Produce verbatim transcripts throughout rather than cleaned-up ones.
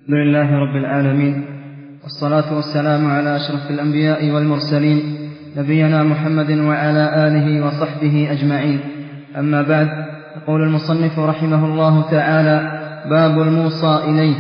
الحمد لله رب العالمين، والصلاة والسلام على أشرف الأنبياء والمرسلين نبينا محمد وعلى آله وصحبه أجمعين. أما بعد، يقول المصنف رحمه الله تعالى: باب الموصى إليه.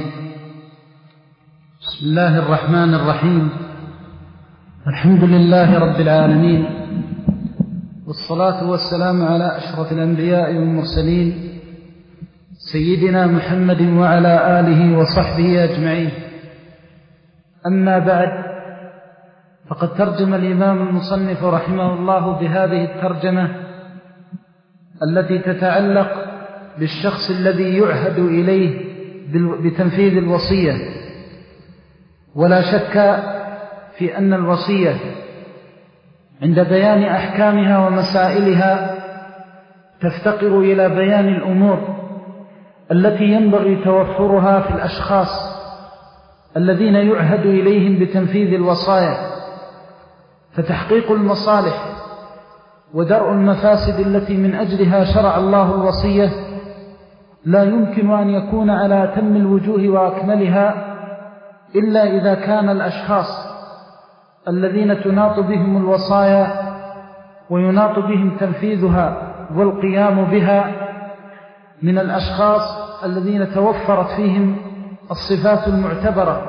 بسم الله الرحمن الرحيم. الحمد لله رب العالمين، والصلاة والسلام على أشرف الأنبياء والمرسلين سيدنا محمد وعلى آله وصحبه أجمعين. أما بعد، فقد ترجم الإمام المصنف رحمه الله بهذه الترجمة التي تتعلق بالشخص الذي يعهد إليه بتنفيذ الوصية. ولا شك في أن الوصية عند بيان أحكامها ومسائلها تفتقر إلى بيان الأمور التي ينبغي توفرها في الأشخاص الذين يعهد إليهم بتنفيذ الوصايا، فتحقيق المصالح ودرء المفاسد التي من أجلها شرع الله الوصية لا يمكن أن يكون على أتم الوجوه وأكملها إلا إذا كان الأشخاص الذين تناط بهم الوصايا ويناط بهم تنفيذها والقيام بها من الأشخاص الذين توفرت فيهم الصفات المعتبرة.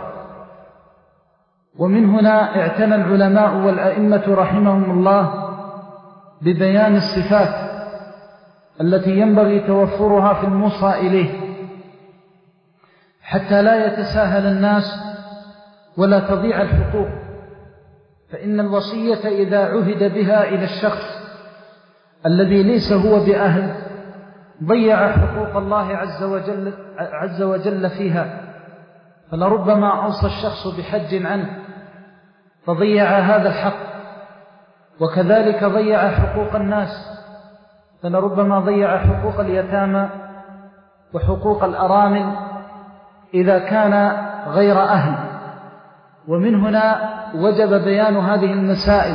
ومن هنا اعتنى العلماء والأئمة رحمهم الله ببيان الصفات التي ينبغي توفرها في الموصى إليه، حتى لا يتساهل الناس ولا تضيع الحقوق. فإن الوصية إذا عهد بها إلى الشخص الذي ليس هو بأهل ضيع حقوق الله عز وجل, عز وجل فيها، فلربما أوصى الشخص بحج عنه فضيع هذا الحق، وكذلك ضيع حقوق الناس، فلربما ضيع حقوق اليتامى وحقوق الأرامل إذا كان غير أهل. ومن هنا وجب بيان هذه المسائل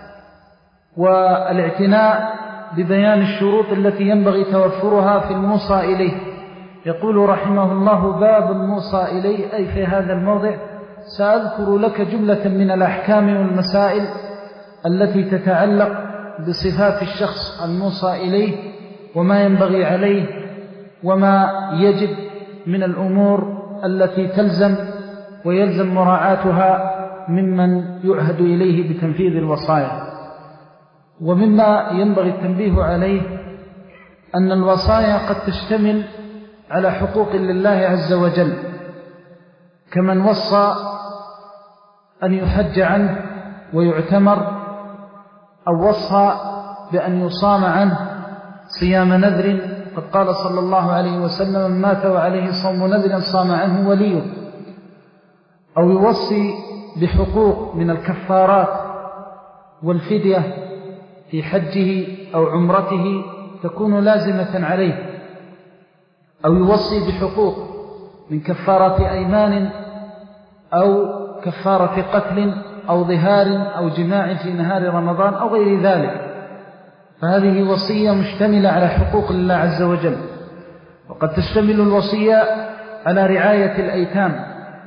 والاعتناء ببيان الشروط التي ينبغي توفرها في الموصى إليه. يقول رحمه الله: باب الموصى إليه، أي في هذا الموضع سأذكر لك جملة من الأحكام والمسائل التي تتعلق بصفات الشخص الموصى إليه وما ينبغي عليه وما يجب من الأمور التي تلزم ويلزم مراعاتها ممن يعهد إليه بتنفيذ الوصايا. ومما ينبغي التنبيه عليه أن الوصايا قد تشتمل على حقوق لله عز وجل، كمن وصى أن يحج عنه ويعتمر، أو وصى بأن يصام عنه صيام نذر، قد قال صلى الله عليه وسلم: من مات وعليه صوم نذر صام عنه وليه. أو يوصي بحقوق من الكفارات والفدية في حجه أو عمرته تكون لازمة عليه، أو يوصي بحقوق من كفارة أيمان أو كفارة قتل أو ظهار أو جماع في نهار رمضان أو غير ذلك. فهذه وصية مشتملة على حقوق الله عز وجل. وقد تشتمل الوصية على رعاية الأيتام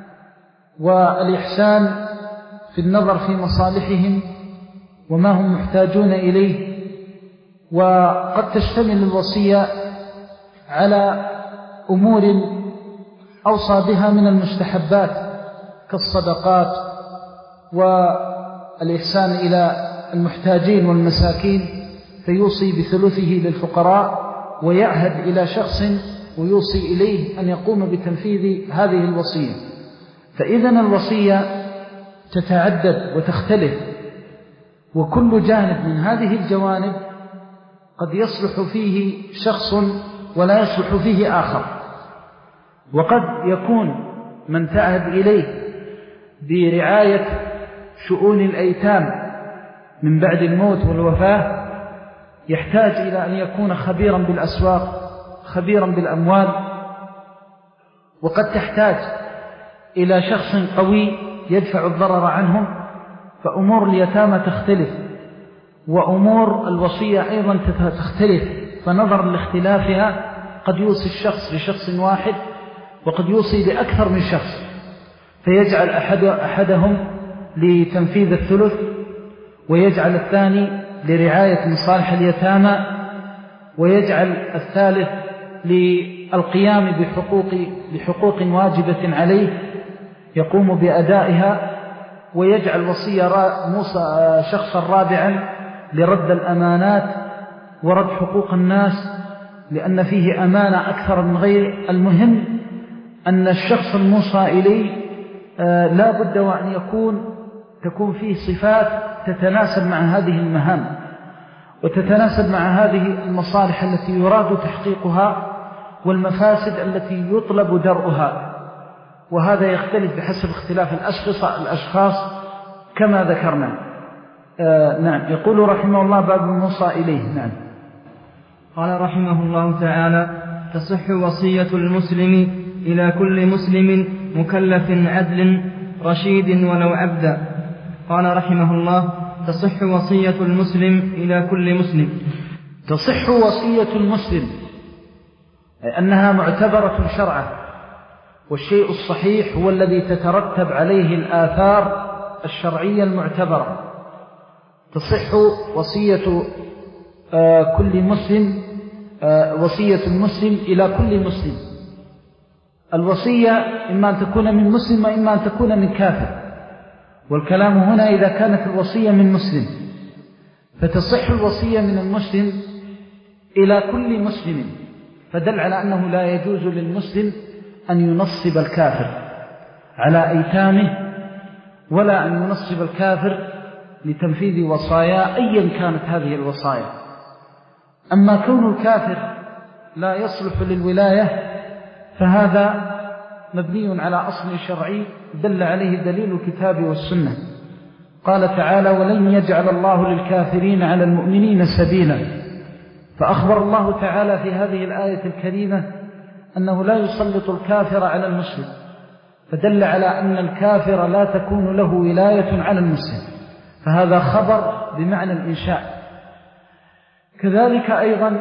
والإحسان في النظر في مصالحهم وما هم محتاجون إليه. وقد تشتمل الوصية على أمور أوصى بها من المستحبات كالصدقات والإحسان إلى المحتاجين والمساكين، فيوصي بثلثه للفقراء ويعهد إلى شخص ويوصي إليه أن يقوم بتنفيذ هذه الوصية. فإذن الوصية تتعدد وتختلف، وكل جانب من هذه الجوانب قد يصلح فيه شخص ولا يصلح فيه آخر. وقد يكون من تعهد إليه برعاية شؤون الأيتام من بعد الموت والوفاة يحتاج إلى أن يكون خبيرا بالأسواق، خبيرا بالأموال. وقد تحتاج إلى شخص قوي يدفع الضرر عنهم، فأمور اليتامى تختلف، وأمور الوصية أيضا تختلف، فنظرا لاختلافها قد يوصي الشخص لشخص واحد وقد يوصي بأكثر من شخص، فيجعل أحد أحدهم لتنفيذ الثلث، ويجعل الثاني لرعاية مصالح اليتامى، ويجعل الثالث للقيام بحقوق, بحقوق واجبة عليه يقوم بأدائها، ويجعل وصية موسى شخصا رابعا لرد الأمانات ورد حقوق الناس، لأن فيه أمانة أكثر من غيره. المهم أن الشخص الموصى إليه لا بد وأن يكون تكون فيه صفات تتناسب مع هذه المهام وتتناسب مع هذه المصالح التي يراد تحقيقها والمفاسد التي يطلب درءها، وهذا يختلف بحسب اختلاف الأشخاص كما ذكرنا. آه نعم. يقول رحمه الله باب الموصى إليه. نعم. قال رحمه الله تعالى: تصح وصية المسلم إلى كل مسلم مكلف عدل رشيد ولو عبدا. قال رحمه الله: تصح وصية المسلم إلى كل مسلم. تصح وصية المسلم أنها معتبرة شرعا، والشيء الصحيح هو الذي تترتب عليه الآثار الشرعية المعتبرة. تصح وصية آه كل مسلم آه وصية المسلم إلى كل مسلم. الوصية إما أن تكون من مسلم وإما أن تكون من كافر، والكلام هنا إذا كانت الوصية من مسلم، فتصح الوصية من المسلم إلى كل مسلم، فدل على أنه لا يجوز للمسلم أن ينصب الكافر على أيتامه، ولا أن ينصب الكافر لتنفيذ وصايا أيا كانت هذه الوصايا. أما كون الكافر لا يصلح للولاية فهذا مبني على أصل شرعي دل عليه دليل الكتاب والسنة. قال تعالى: ولن يجعل الله للكافرين على المؤمنين سبيلا. فأخبر الله تعالى في هذه الآية الكريمة أنه لا يسلط الكافر على المسلم، فدل على أن الكافر لا تكون له ولاية على المسلم، فهذا خبر بمعنى الإنشاء. كذلك أيضا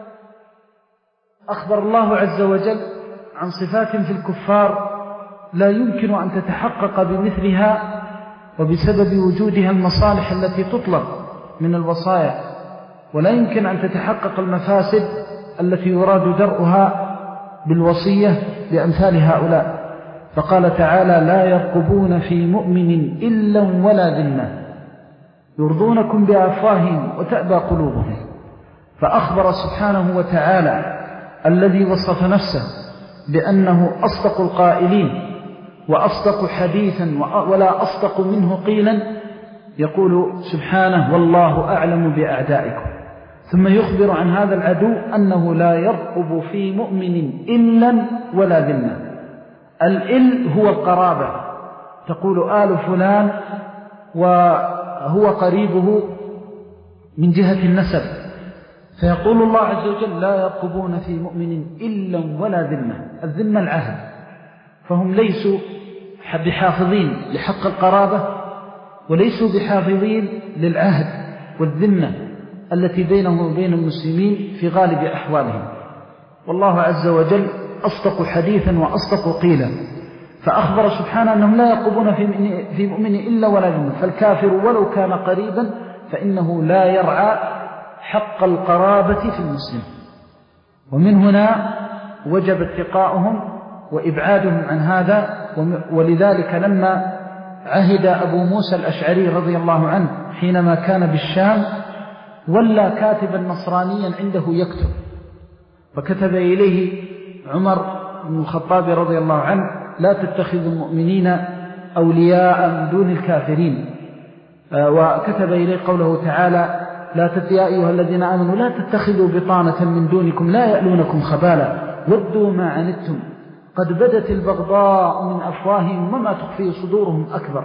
أخبر الله عز وجل عن صفات في الكفار لا يمكن أن تتحقق بمثلها وبسبب وجودها المصالح التي تطلب من الوصايا، ولا يمكن أن تتحقق المفاسد التي يراد درءها بالوصية بأمثال هؤلاء. فقال تعالى: لا يرقبون في مؤمن إلا ولا ذمة يرضونكم بأفواههم وتأبى قلوبهم. فأخبر سبحانه وتعالى الذي وصف نفسه بأنه أصدق القائلين وأصدق حديثا ولا أصدق منه قيلا، يقول سبحانه: والله أعلم بأعدائكم. ثم يخبر عن هذا العدو أنه لا يرقب في مؤمن إلا ولا ذمة. الإل هو القرابة، تقول آل فلان وهو قريبه من جهة النسب، فيقول الله عز وجل: لا يرقبون في مؤمن إلا ولا ذمة. الذمة العهد، فهم ليسوا بحافظين لحق القرابة وليسوا بحافظين للعهد والذمة التي بينهم وبين المسلمين في غالب أحوالهم. والله عز وجل أصدق حديثا وأصدق قيلا، فأخبر سبحانه أنهم لا يرقبون في مؤمن إلا ولا ذمة. فالكافر ولو كان قريبا فإنه لا يرعى حق القرابة في المسلم، ومن هنا وجب اتقاؤهم وإبعادهم عن هذا. ولذلك لما عهد أبو موسى الأشعري رضي الله عنه حينما كان بالشام ولا كاتبا نصرانيا عنده يكتب، فكتب إليه عمر بن الخطاب رضي الله عنه: لا تتخذوا المؤمنين أولياء من دون الكافرين. وكتب إليه قوله تعالى: لا يا أيها الذين آمنوا لا تتخذوا بطانة من دونكم لا يألونكم خبالا ودوا ما عنتم قد بدت البغضاء من أفواههم وما تخفي صدورهم أكبر.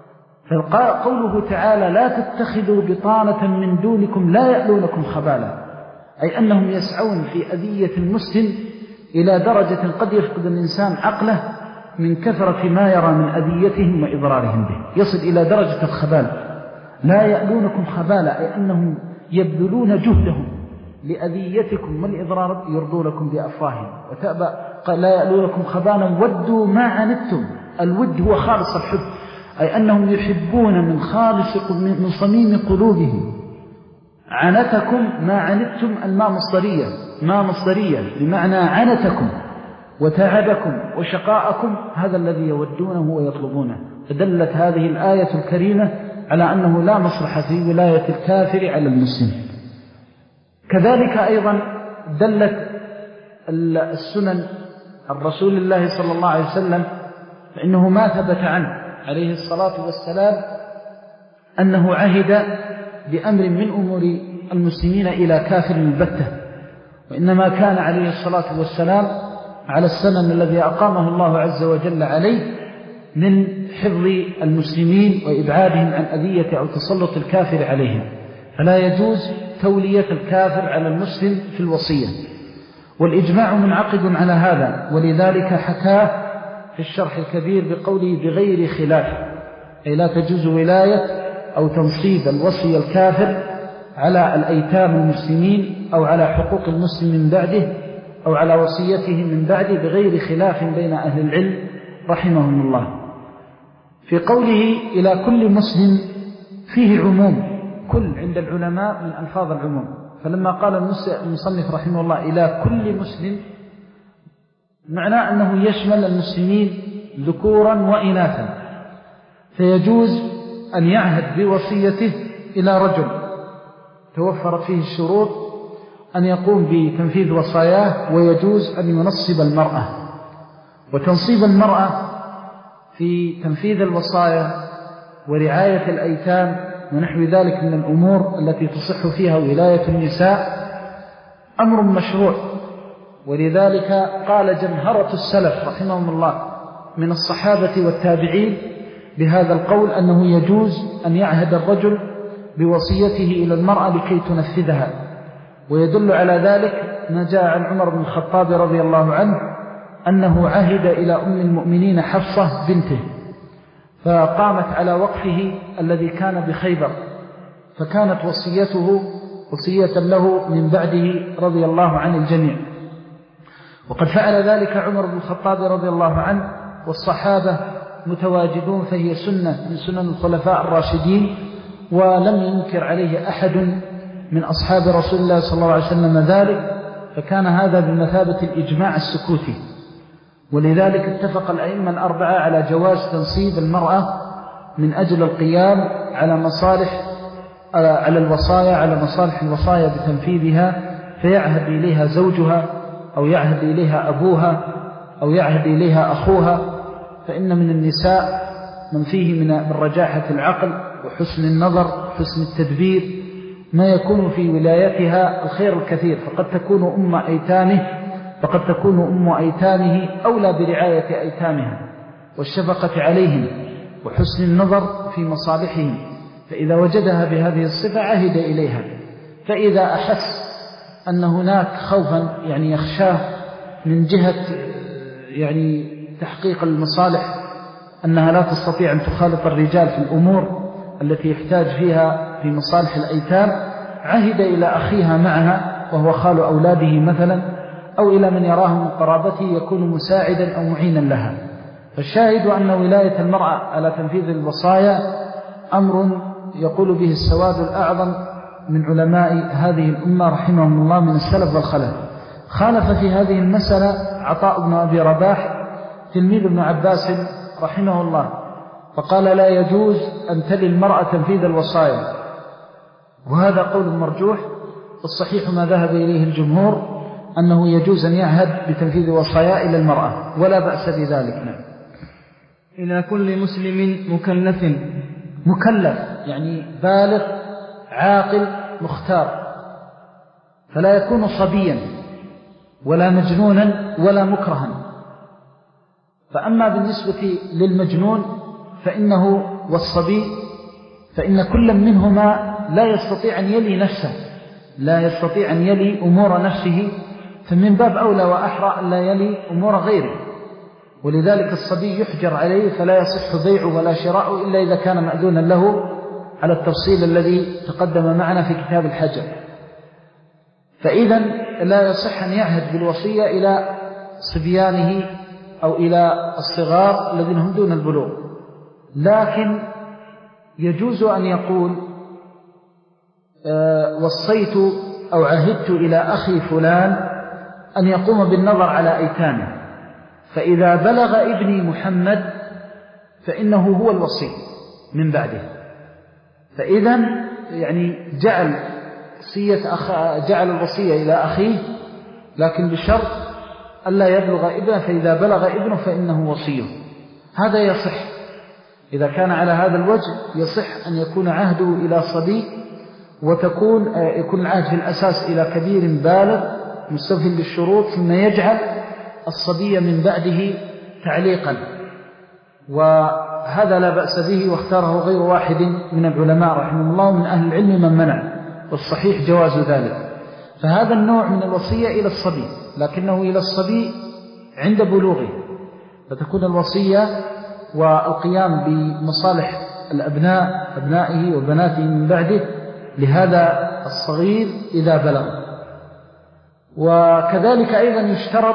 فقوله تعالى: لا تتخذوا بطانة من دونكم لا يألونكم خبالا، أي أنهم يسعون في أذية المسلم إلى درجة قد يفقد الإنسان عقله من كثرة ما يرى من أذيتهم وإضرارهم به، يصل إلى درجة الخبال. لا يألونكم خبالا، أي أنهم يبذلون جهدهم لأذيتكم والإضرار، يرضونكم بأفواههم وتأبى لا يألونكم خبالا ودوا ما عنتم. الود هو خالص الحب، أي أنهم يحبون من خالص من صميم قلوبهم. عنتكم ما عنتم الماء مصدرية، ما مصدرية بمعنى عنتكم وتعبكم وشقاءكم، هذا الذي يودونه ويطلبونه. فدلت هذه الآية الكريمة على أنه لا مصلحة في ولاية الكافر على المسلم. كذلك أيضا دلت السنن الرسول الله صلى الله عليه وسلم، فإنه ما ثبت عنه عليه الصلاة والسلام أنه عهد بأمر من أمور المسلمين إلى كافر البتة، وإنما كان عليه الصلاة والسلام على السنن الذي أقامه الله عز وجل عليه من حفظ المسلمين وإبعادهم عن أذية أو تسلط الكافر عليهم. فلا يجوز تولية الكافر على المسلم في الوصية، والإجماع منعقد على هذا، ولذلك حكاه في الشرح الكبير بقوله بغير خلاف، أي لا تجوز ولاية أو تنصيب الوصي الكافر على الأيتام المسلمين أو على حقوق المسلم من بعده أو على وصيته من بعده بغير خلاف بين أهل العلم رحمهم الله. في قوله إلى كل مسلم فيه عموم، كل عند العلماء من ألفاظ العموم، فلما قال المصنف رحمه الله إلى كل مسلم معناه أنه يشمل المسلمين ذكورا وإناثا، فيجوز أن يعهد بوصيته إلى رجل توفرت فيه الشروط أن يقوم بتنفيذ وصاياه، ويجوز أن ينصب المرأة. وتنصيب المرأة في تنفيذ الوصايا ورعاية الأيتام ونحو ذلك من الأمور التي تصح فيها ولاية النساء أمر مشروع، ولذلك قال جمهرة السلف رحمهم الله من الصحابة والتابعين بهذا القول أنه يجوز أن يعهد الرجل بوصيته إلى المرأة لكي تنفذها. ويدل على ذلك ما جاء عن عمر بن الخطاب رضي الله عنه أنه عهد إلى أم المؤمنين حفصة بنته، فقامت على وقفه الذي كان بخيبر، فكانت وصيته وصية له من بعده رضي الله عن الجميع. وقد فعل ذلك عمر بن الخطاب رضي الله عنه والصحابة متواجدون، فهي سنة من سنن الخلفاء الراشدين، ولم ينكر عليه أحد من أصحاب رسول الله صلى الله عليه وسلم ذلك، فكان هذا بمثابة الإجماع السكوتي. ولذلك اتفق الأئمة الأربعة على جواز تنصيب المرأة من أجل القيام على مصالح على الوصايا على مصالح الوصايا بتنفيذها، فيعهد إليها زوجها أو يعهد إليها أبوها أو يعهد إليها أخوها. فإن من النساء من فيه من رجاحة العقل وحسن النظر وحسن التدبير ما يكون في ولايتها الخير الكثير، فقد تكون أم أيتامه فقد تكون أم أيتامه أولى برعاية أيتامها والشفقة عليهم وحسن النظر في مصالحهم، فإذا وجدها بهذه الصفة عهد إليها. فإذا أحس أن هناك خوفا يعني يخشاه من جهة يعني تحقيق المصالح، أنها لا تستطيع أن تخالط الرجال في الأمور التي يحتاج فيها في مصالح الأيتام، عهد إلى أخيها معها وهو خال أولاده مثلا، أو إلى من يراه من قرابته يكون مساعدا أو معينا لها. فالشاهد أن ولاية المرأة على تنفيذ الوصايا أمر يقول به السواد الأعظم من علماء هذه الأمة رحمهم الله من السلف والخلف. خالف في هذه المسألة عطاء بن أبي رباح تلميذ ابن عباس رحمه الله، فقال لا يجوز أن تلي المرأة تنفيذ الوصايا، وهذا قول مرجوح. الصحيح ما ذهب إليه الجمهور أنه يجوز أن يعهد بتنفيذ وصايا إلى المرأة ولا بأس بذلك. إلى كل مسلم مكلف، مكلف يعني بالغ عاقل مختار، فلا يكون صبيا ولا مجنونا ولا مكرها. فأما بالنسبة للمجنون فإنه والصبي فإن كل منهما لا يستطيع أن يلي نفسه، لا يستطيع أن يلي أمور نفسه، فمن باب أولى وأحرى أن لا يلي أمور غيره. ولذلك الصبي يحجر عليه فلا يصح بيعه ولا شراءه إلا إذا كان مأذونا له على التفصيل الذي تقدم معنا في كتاب الحجر. فإذا لا يصح أن يعهد بالوصية إلى صبيانه أو إلى الصغار الذين هم دون البلوغ. لكن يجوز أن يقول أه وصيت أو عهدت إلى أخي فلان أن يقوم بالنظر على أيتامه، فإذا بلغ ابني محمد فإنه هو الوصي من بعده. فإذا يعني جعل وصية أخ... جعل الوصية إلى أخيه، لكن بشرط ألا يبلغ ابنه، فإذا بلغ ابنه فإنه وصيه. هذا يصح إذا كان على هذا الوجه، يصح أن يكون عهده إلى صبي، وتكون يكون العهد في الأساس إلى كبير بالغ مستوفٍ بالشروط، ثم يجعل الصبي من بعده تعليقا، وهذا لا بأس به، واختاره غير واحد من العلماء رحمه الله من أهل العلم من منع، والصحيح جواز ذلك. فهذا النوع من الوصية إلى الصبي، لكنه إلى الصبي عند بلوغه، فتكون الوصية والقيام بمصالح الأبناء أبنائه وبناته من بعده لهذا الصغير إذا بلغ. وكذلك أيضا يشترط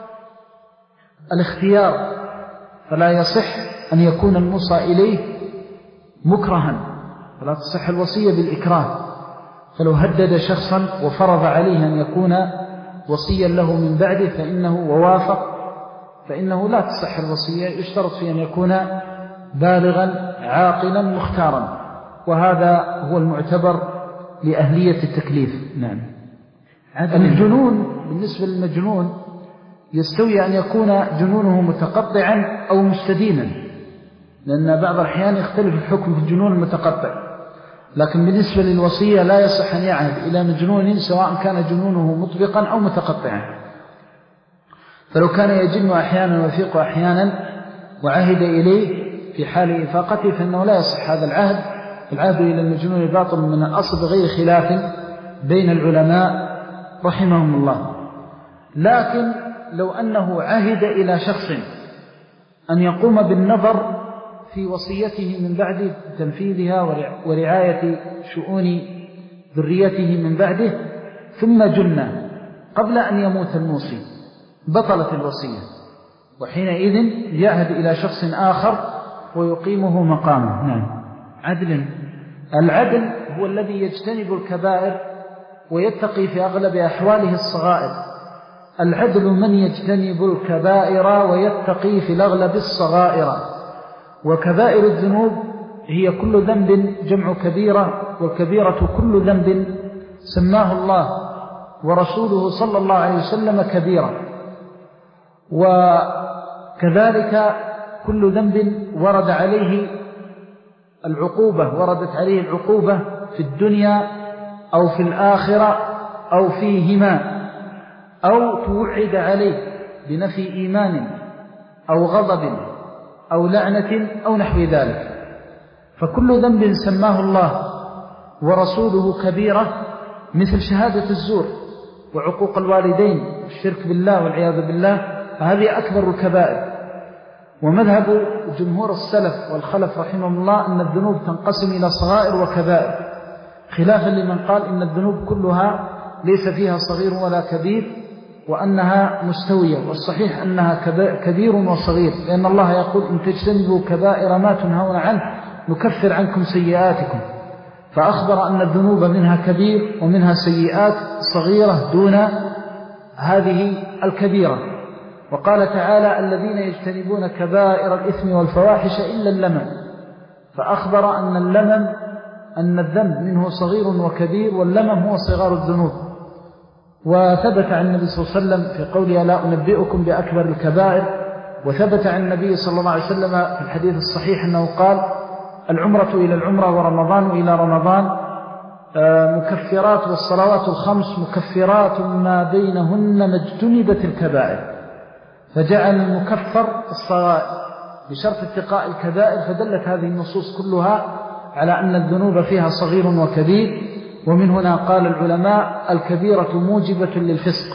الاختيار، فلا يصح أن يكون الموصى إليه مكرها، فلا تصح الوصية بالإكراه. فلو هدد شخصا وفرض عليه أن يكون وصيا له من بعده فإنه ووافق فإنه لا تصح الوصية، يشترط في أن يكون بالغا عاقلا مختارا، وهذا هو المعتبر لأهلية التكليف. نعم. الجنون بالنسبة للمجنون يستوي أن يكون جنونه متقطعا أو مستدينا، لأن بعض الأحيان يختلف الحكم في الجنون المتقطع. لكن بالنسبة للوصية لا يصح أن يعهد إلى مجنون سواء كان جنونه مطبقا أو متقطعا. فلو كان يجن أحيانا ويفيق أحيانا وعهد إليه في حال إفاقته فإنه لا يصح هذا العهد. العهد إلى المجنون باطل من الأصل بغير خلاف بين العلماء رحمهم الله. لكن لو أنه عهد إلى شخص أن يقوم بالنظر في وصيته من بعده تنفيذها ورعاية شؤون ذريته من بعده، ثم جن قبل أن يموت الموصي، بطلت الوصية، وحينئذ يعهد إلى شخص آخر ويقيمه مقامه. نعم. عدل. العدل هو الذي يجتنب الكبائر ويتقي في أغلب أحواله الصغائر. العدل من يجتنب الكبائر ويتقي في الأغلب الصغائر. وكبائر الذنوب هي كل ذنب جمع كبيرة، والكبيرة كل ذنب سماه الله ورسوله صلى الله عليه وسلم كبيرة. وكذلك كل ذنب ورد عليه العقوبة وردت عليه العقوبة في الدنيا أو في الآخرة أو فيهما، أو توعد عليه بنفي إيمان أو غضب أو لعنة أو نحو ذلك. فكل ذنب سماه الله ورسوله كبيرة، مثل شهادة الزور وعقوق الوالدين والشرك بالله والعياذ بالله، فهذه أكبر الكبائر. ومذهب جمهور السلف والخلف رحمهم الله أن الذنوب تنقسم إلى صغائر وكبائر، خلافا لمن قال إن الذنوب كلها ليس فيها صغير ولا كبير، وأنها مستوية. والصحيح أنها كبير وصغير، لأن الله يقول إن تجتنبوا كبائر ما تنهون عنه نكفر عنكم سيئاتكم، فأخبر أن الذنوب منها كبير ومنها سيئات صغيرة دون هذه الكبيرة. وقال تعالى الذين يجتنبون كبائر الإثم والفواحش إلا اللمم، فأخبر أن اللمم أن الذنب منه صغير وكبير، واللمم هو صغار الذنوب. وثبت عن النبي صلى الله عليه وسلم في قوله لا أنبئكم بأكبر الكبائر. وثبت عن النبي صلى الله عليه وسلم في الحديث الصحيح أنه قال العمرة إلى العمرة ورمضان إلى رمضان مكفرات، والصلوات الخمس مكفرات ما بينهن ما اجتنبت الكبائر. فجعل المكفر الصغائر بشرط اتقاء الكبائر، فدلت هذه النصوص كلها على أن الذنوب فيها صغير وكبير. ومن هنا قال العلماء الكبيرة موجبة للفسق.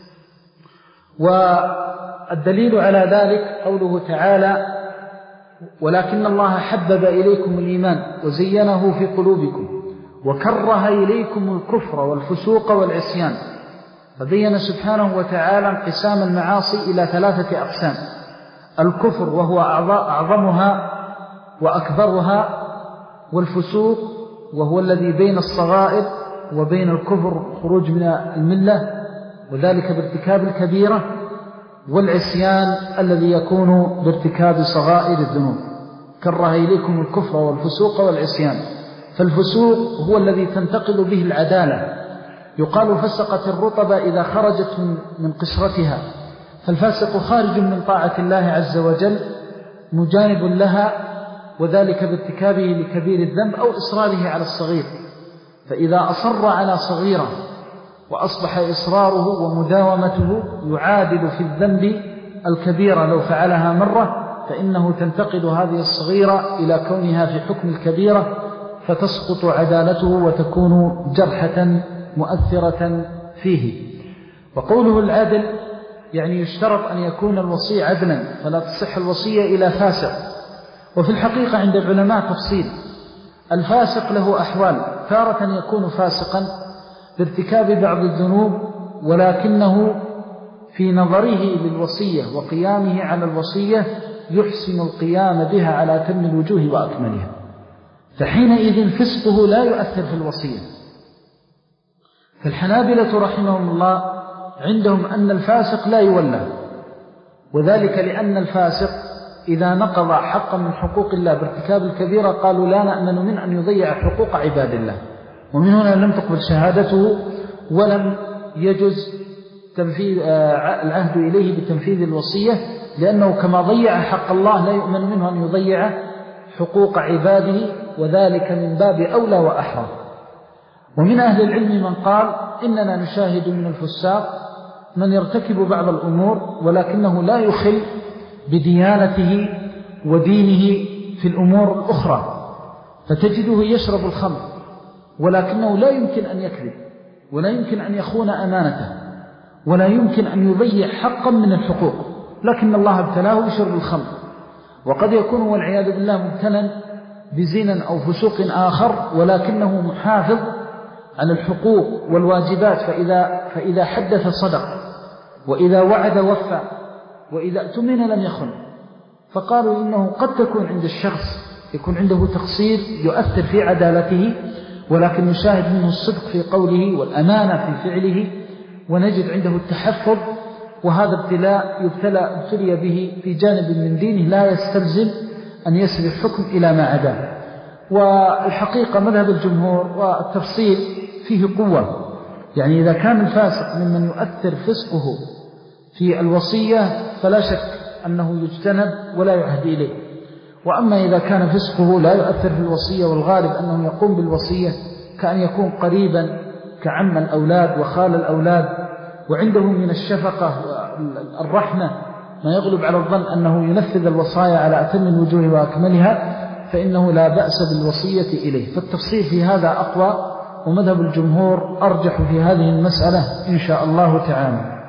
والدليل على ذلك قوله تعالى ولكن الله حبب إليكم الإيمان وزينه في قلوبكم وكره إليكم الكفر والفسوق والعصيان. فبين سبحانه وتعالى انقسام المعاصي إلى ثلاثة أقسام: الكفر وهو أعظمها وأكبرها، والفسوق وهو الذي بين الصغائر وبين الكفر خروج من الملة وذلك بارتكاب الكبيرة، والعصيان الذي يكون بارتكاب صغائر الذنوب. كره إليكم الكفر والفسوق والعصيان. فالفسوق هو الذي تنتقل به العدالة، يقال فسقت الرطبة إذا خرجت من قشرتها، فالفاسق خارج من طاعة الله عز وجل مجانب لها، وذلك بارتكابه لكبير الذنب أو إصراره على الصغير. فإذا أصر على صغيرة وأصبح إصراره ومداومته يعادل في الذنب الكبيرة لو فعلها مرة، فإنه تنتقل هذه الصغيرة إلى كونها في حكم الكبيرة، فتسقط عدالته وتكون جرحة مؤثرة فيه. وقوله العدل يعني يشترط أن يكون الوصي عدلا، فلا تصح الوصية إلى فاسق. وفي الحقيقة عند العلماء تفصيل: الفاسق له أحوال، تارة يكون فاسقا بارتكاب بعض الذنوب ولكنه في نظره للوصية وقيامه على الوصية يحسن القيام بها على أتم الوجوه وأكملها، فحينئذ فسقه لا يؤثر في الوصية. فالحنابلة رحمهم الله عندهم أن الفاسق لا يولى، وذلك لأن الفاسق إذا نقض حقا من حقوق الله بارتكاب الكبيرة قالوا لا نأمن من أن يضيع حقوق عباد الله، ومن هنا لم تقبل شهادته ولم يجز تنفيذ العهد إليه بتنفيذ الوصية، لأنه كما ضيع حق الله لا يؤمن منه أن يضيع حقوق عباده، وذلك من باب أولى وأحرى. ومن أهل العلم من قال إننا نشاهد من الفساق من يرتكب بعض الأمور ولكنه لا يخل بديانته ودينه في الأمور الأخرى، فتجده يشرب الخمر ولكنه لا يمكن أن يكذب ولا يمكن أن يخون أمانته ولا يمكن أن يضيع حقا من الحقوق، لكن الله ابتلاه بشرب الخمر. وقد يكون والعياذ بالله مبتلا بزنا أو فسوق آخر ولكنه محافظ على الحقوق والواجبات، فإذا, فإذا حدث صدق، وإذا وعد وفى، وإذا اؤتمن لم يخن. فقالوا إنه قد تكون عند الشخص يكون عنده تقصير يؤثر في عدالته، ولكن نشاهد منه الصدق في قوله والأمانة في فعله، ونجد عنده التحفظ، وهذا ابتلاء يبتلى ابتلي به في جانب من دينه لا يستلزم أن يسري الحكم إلى ما عداه. والحقيقة مذهب الجمهور والتفصيل فيه قوة، يعني إذا كان الفاسق ممن يؤثر فسقه في الوصية فلا شك أنه يجتنب ولا يعهد إليه. وأما إذا كان فسقه لا يؤثر في الوصية والغالب أنه يقوم بالوصية، كأن يكون قريبا كعم الأولاد وخال الأولاد، وعنده من الشفقة والرحمة ما يغلب على الظن أنه ينفذ الوصايا على أتم الوجوه وأكملها، فإنه لا بأس بالوصية إليه. فالتفصيل في هذا أقوى، ومذهب الجمهور أرجح في هذه المسألة إن شاء الله تعالى.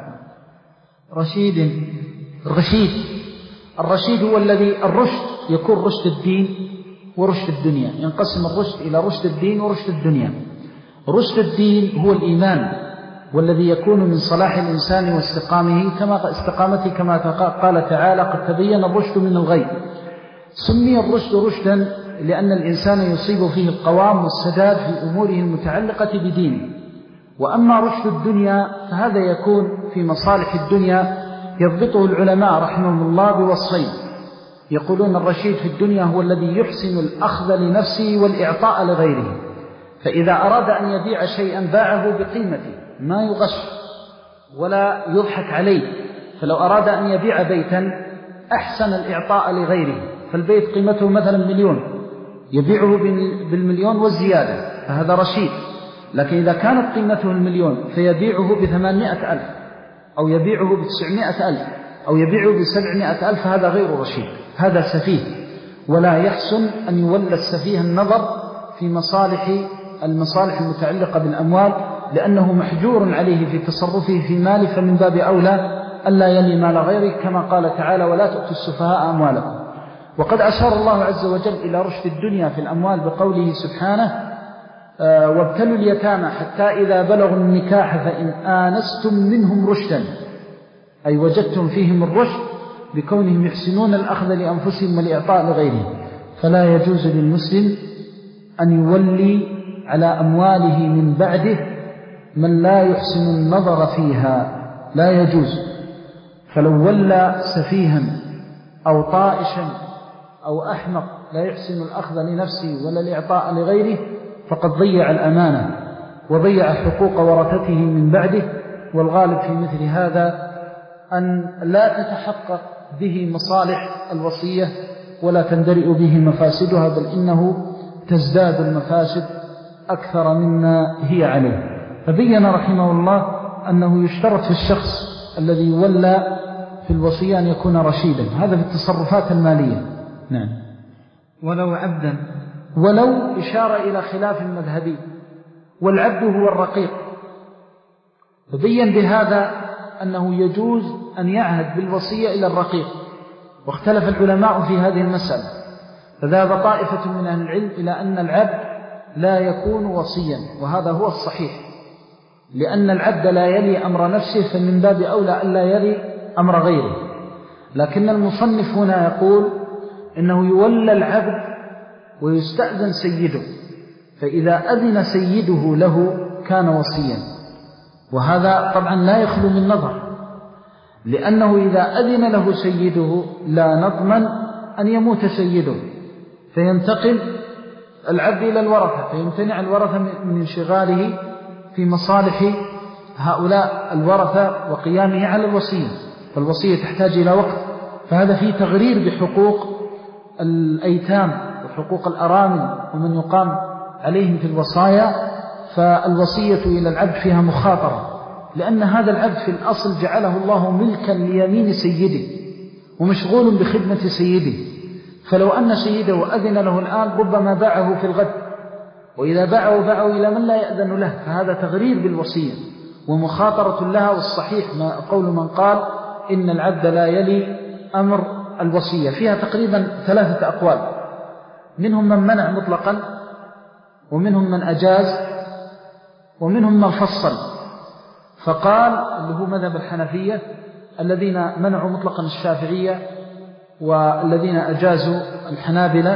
رشيد الرشيد الرشيد هو الذي الرشد يكون رشد الدين ورشد الدنيا، ينقسم الرشد إلى رشد الدين ورشد الدنيا. رشد الدين هو الإيمان، والذي يكون من صلاح الإنسان واستقامه كما استقامته كما قال تعالى قد تبين الرشد من الغي. سمي الرشد رشدا لأن الإنسان يصيب فيه القوام والسداد في أموره المتعلقة بدينه. وأما رشد الدنيا فهذا يكون في مصالح الدنيا، يضبطه العلماء رحمهم الله بوصفين. يقولون الرشيد في الدنيا هو الذي يحسن الأخذ لنفسه والإعطاء لغيره، فإذا أراد أن يبيع شيئا باعه بقيمته ما يغش ولا يضحك عليه. فلو أراد أن يبيع بيتا أحسن الإعطاء لغيره، فالبيت قيمته مثلا مليون يبيعه بالمليون والزيادة، فهذا رشيد. لكن إذا كانت قيمته المليون فيبيعه بثمانمائة ألف أو يبيعه بتسعمائة ألف أو يبيعه بسبعمائة ألف، هذا غير رشيد، هذا سفيه. ولا يحسن أن يولى السفيه النظر في مصالح المصالح المتعلقة بالأموال، لأنه محجور عليه في تصرفه في ماله، فمن باب أولى ألا يلي مال غيره، كما قال تعالى ولا تؤتوا السفهاء أموالكم. وقد أشار الله عز وجل إلى رشد الدنيا في الأموال بقوله سبحانه وابتلوا اليتامى حتى إذا بلغوا النكاح فإن آنستم منهم رشدا، أي وجدتم فيهم الرشد بكونهم يحسنون الأخذ لأنفسهم والإعطاء لغيرهم، فلا يجوز للمسلم أن يولي على أمواله من بعده من لا يحسن النظر فيها، لا يجوز. فلو ولى سفيها أو طائشا أو أحمق لا يحسن الأخذ لنفسه ولا الإعطاء لغيره فقد ضيع الأمانة وضيع حقوق ورثته من بعده. والغالب في مثل هذا أن لا تتحقق به مصالح الوصية ولا تندرئ به مفاسدها، بل إنه تزداد المفاسد أكثر مما هي عليه. فبين رحمه الله أنه يشترط في الشخص الذي يولى في الوصية أن يكون رشيدا، هذا في التصرفات المالية. نعم. ولو عبدا، ولو إشارة إلى خلاف مذهبي، والعبد هو الرقيق. فبين بهذا أنه يجوز أن يعهد بالوصية إلى الرقيق، واختلف العلماء في هذه المسألة، فذهب طائفة من أهل العلم إلى أن العبد لا يكون وصيا، وهذا هو الصحيح، لأن العبد لا يلي أمر نفسه، فمن باب أولى أن لا يلي أمر غيره. لكن المصنف هنا يقول إنه يولى العبد ويستأذن سيده، فإذا أذن سيده له كان وصيا، وهذا طبعا لا يخلو من نظر، لأنه إذا أذن له سيده لا نضمن أن يموت سيده فينتقل العبد إلى الورثة، فيمتنع الورثة من انشغاله في مصالح هؤلاء الورثة وقيامه على الوصية، فالوصية تحتاج إلى وقت. فهذا فيه تغرير بحقوق الأيتام وحقوق الأرامل ومن يقام عليهم في الوصايا. فالوصية إلى العبد فيها مخاطرة، لأن هذا العبد في الأصل جعله الله ملكا ليمين سيده ومشغول بخدمة سيده، فلو أن سيده أذن له الآن ربما باعه في الغد، وإذا باعه باعه إلى من لا يأذن له، فهذا تغرير بالوصية ومخاطرة لها. والصحيح ما قول من قال إن العبد لا يلي أمر الوصية، فيها تقريبا ثلاثة أقوال، منهم من منع مطلقا، ومنهم من أجاز، ومنهم من فصل. فقال اللي هو مذهب الحنفية الذين منعوا مطلقا الشافعية، والذين أجازوا الحنابلة،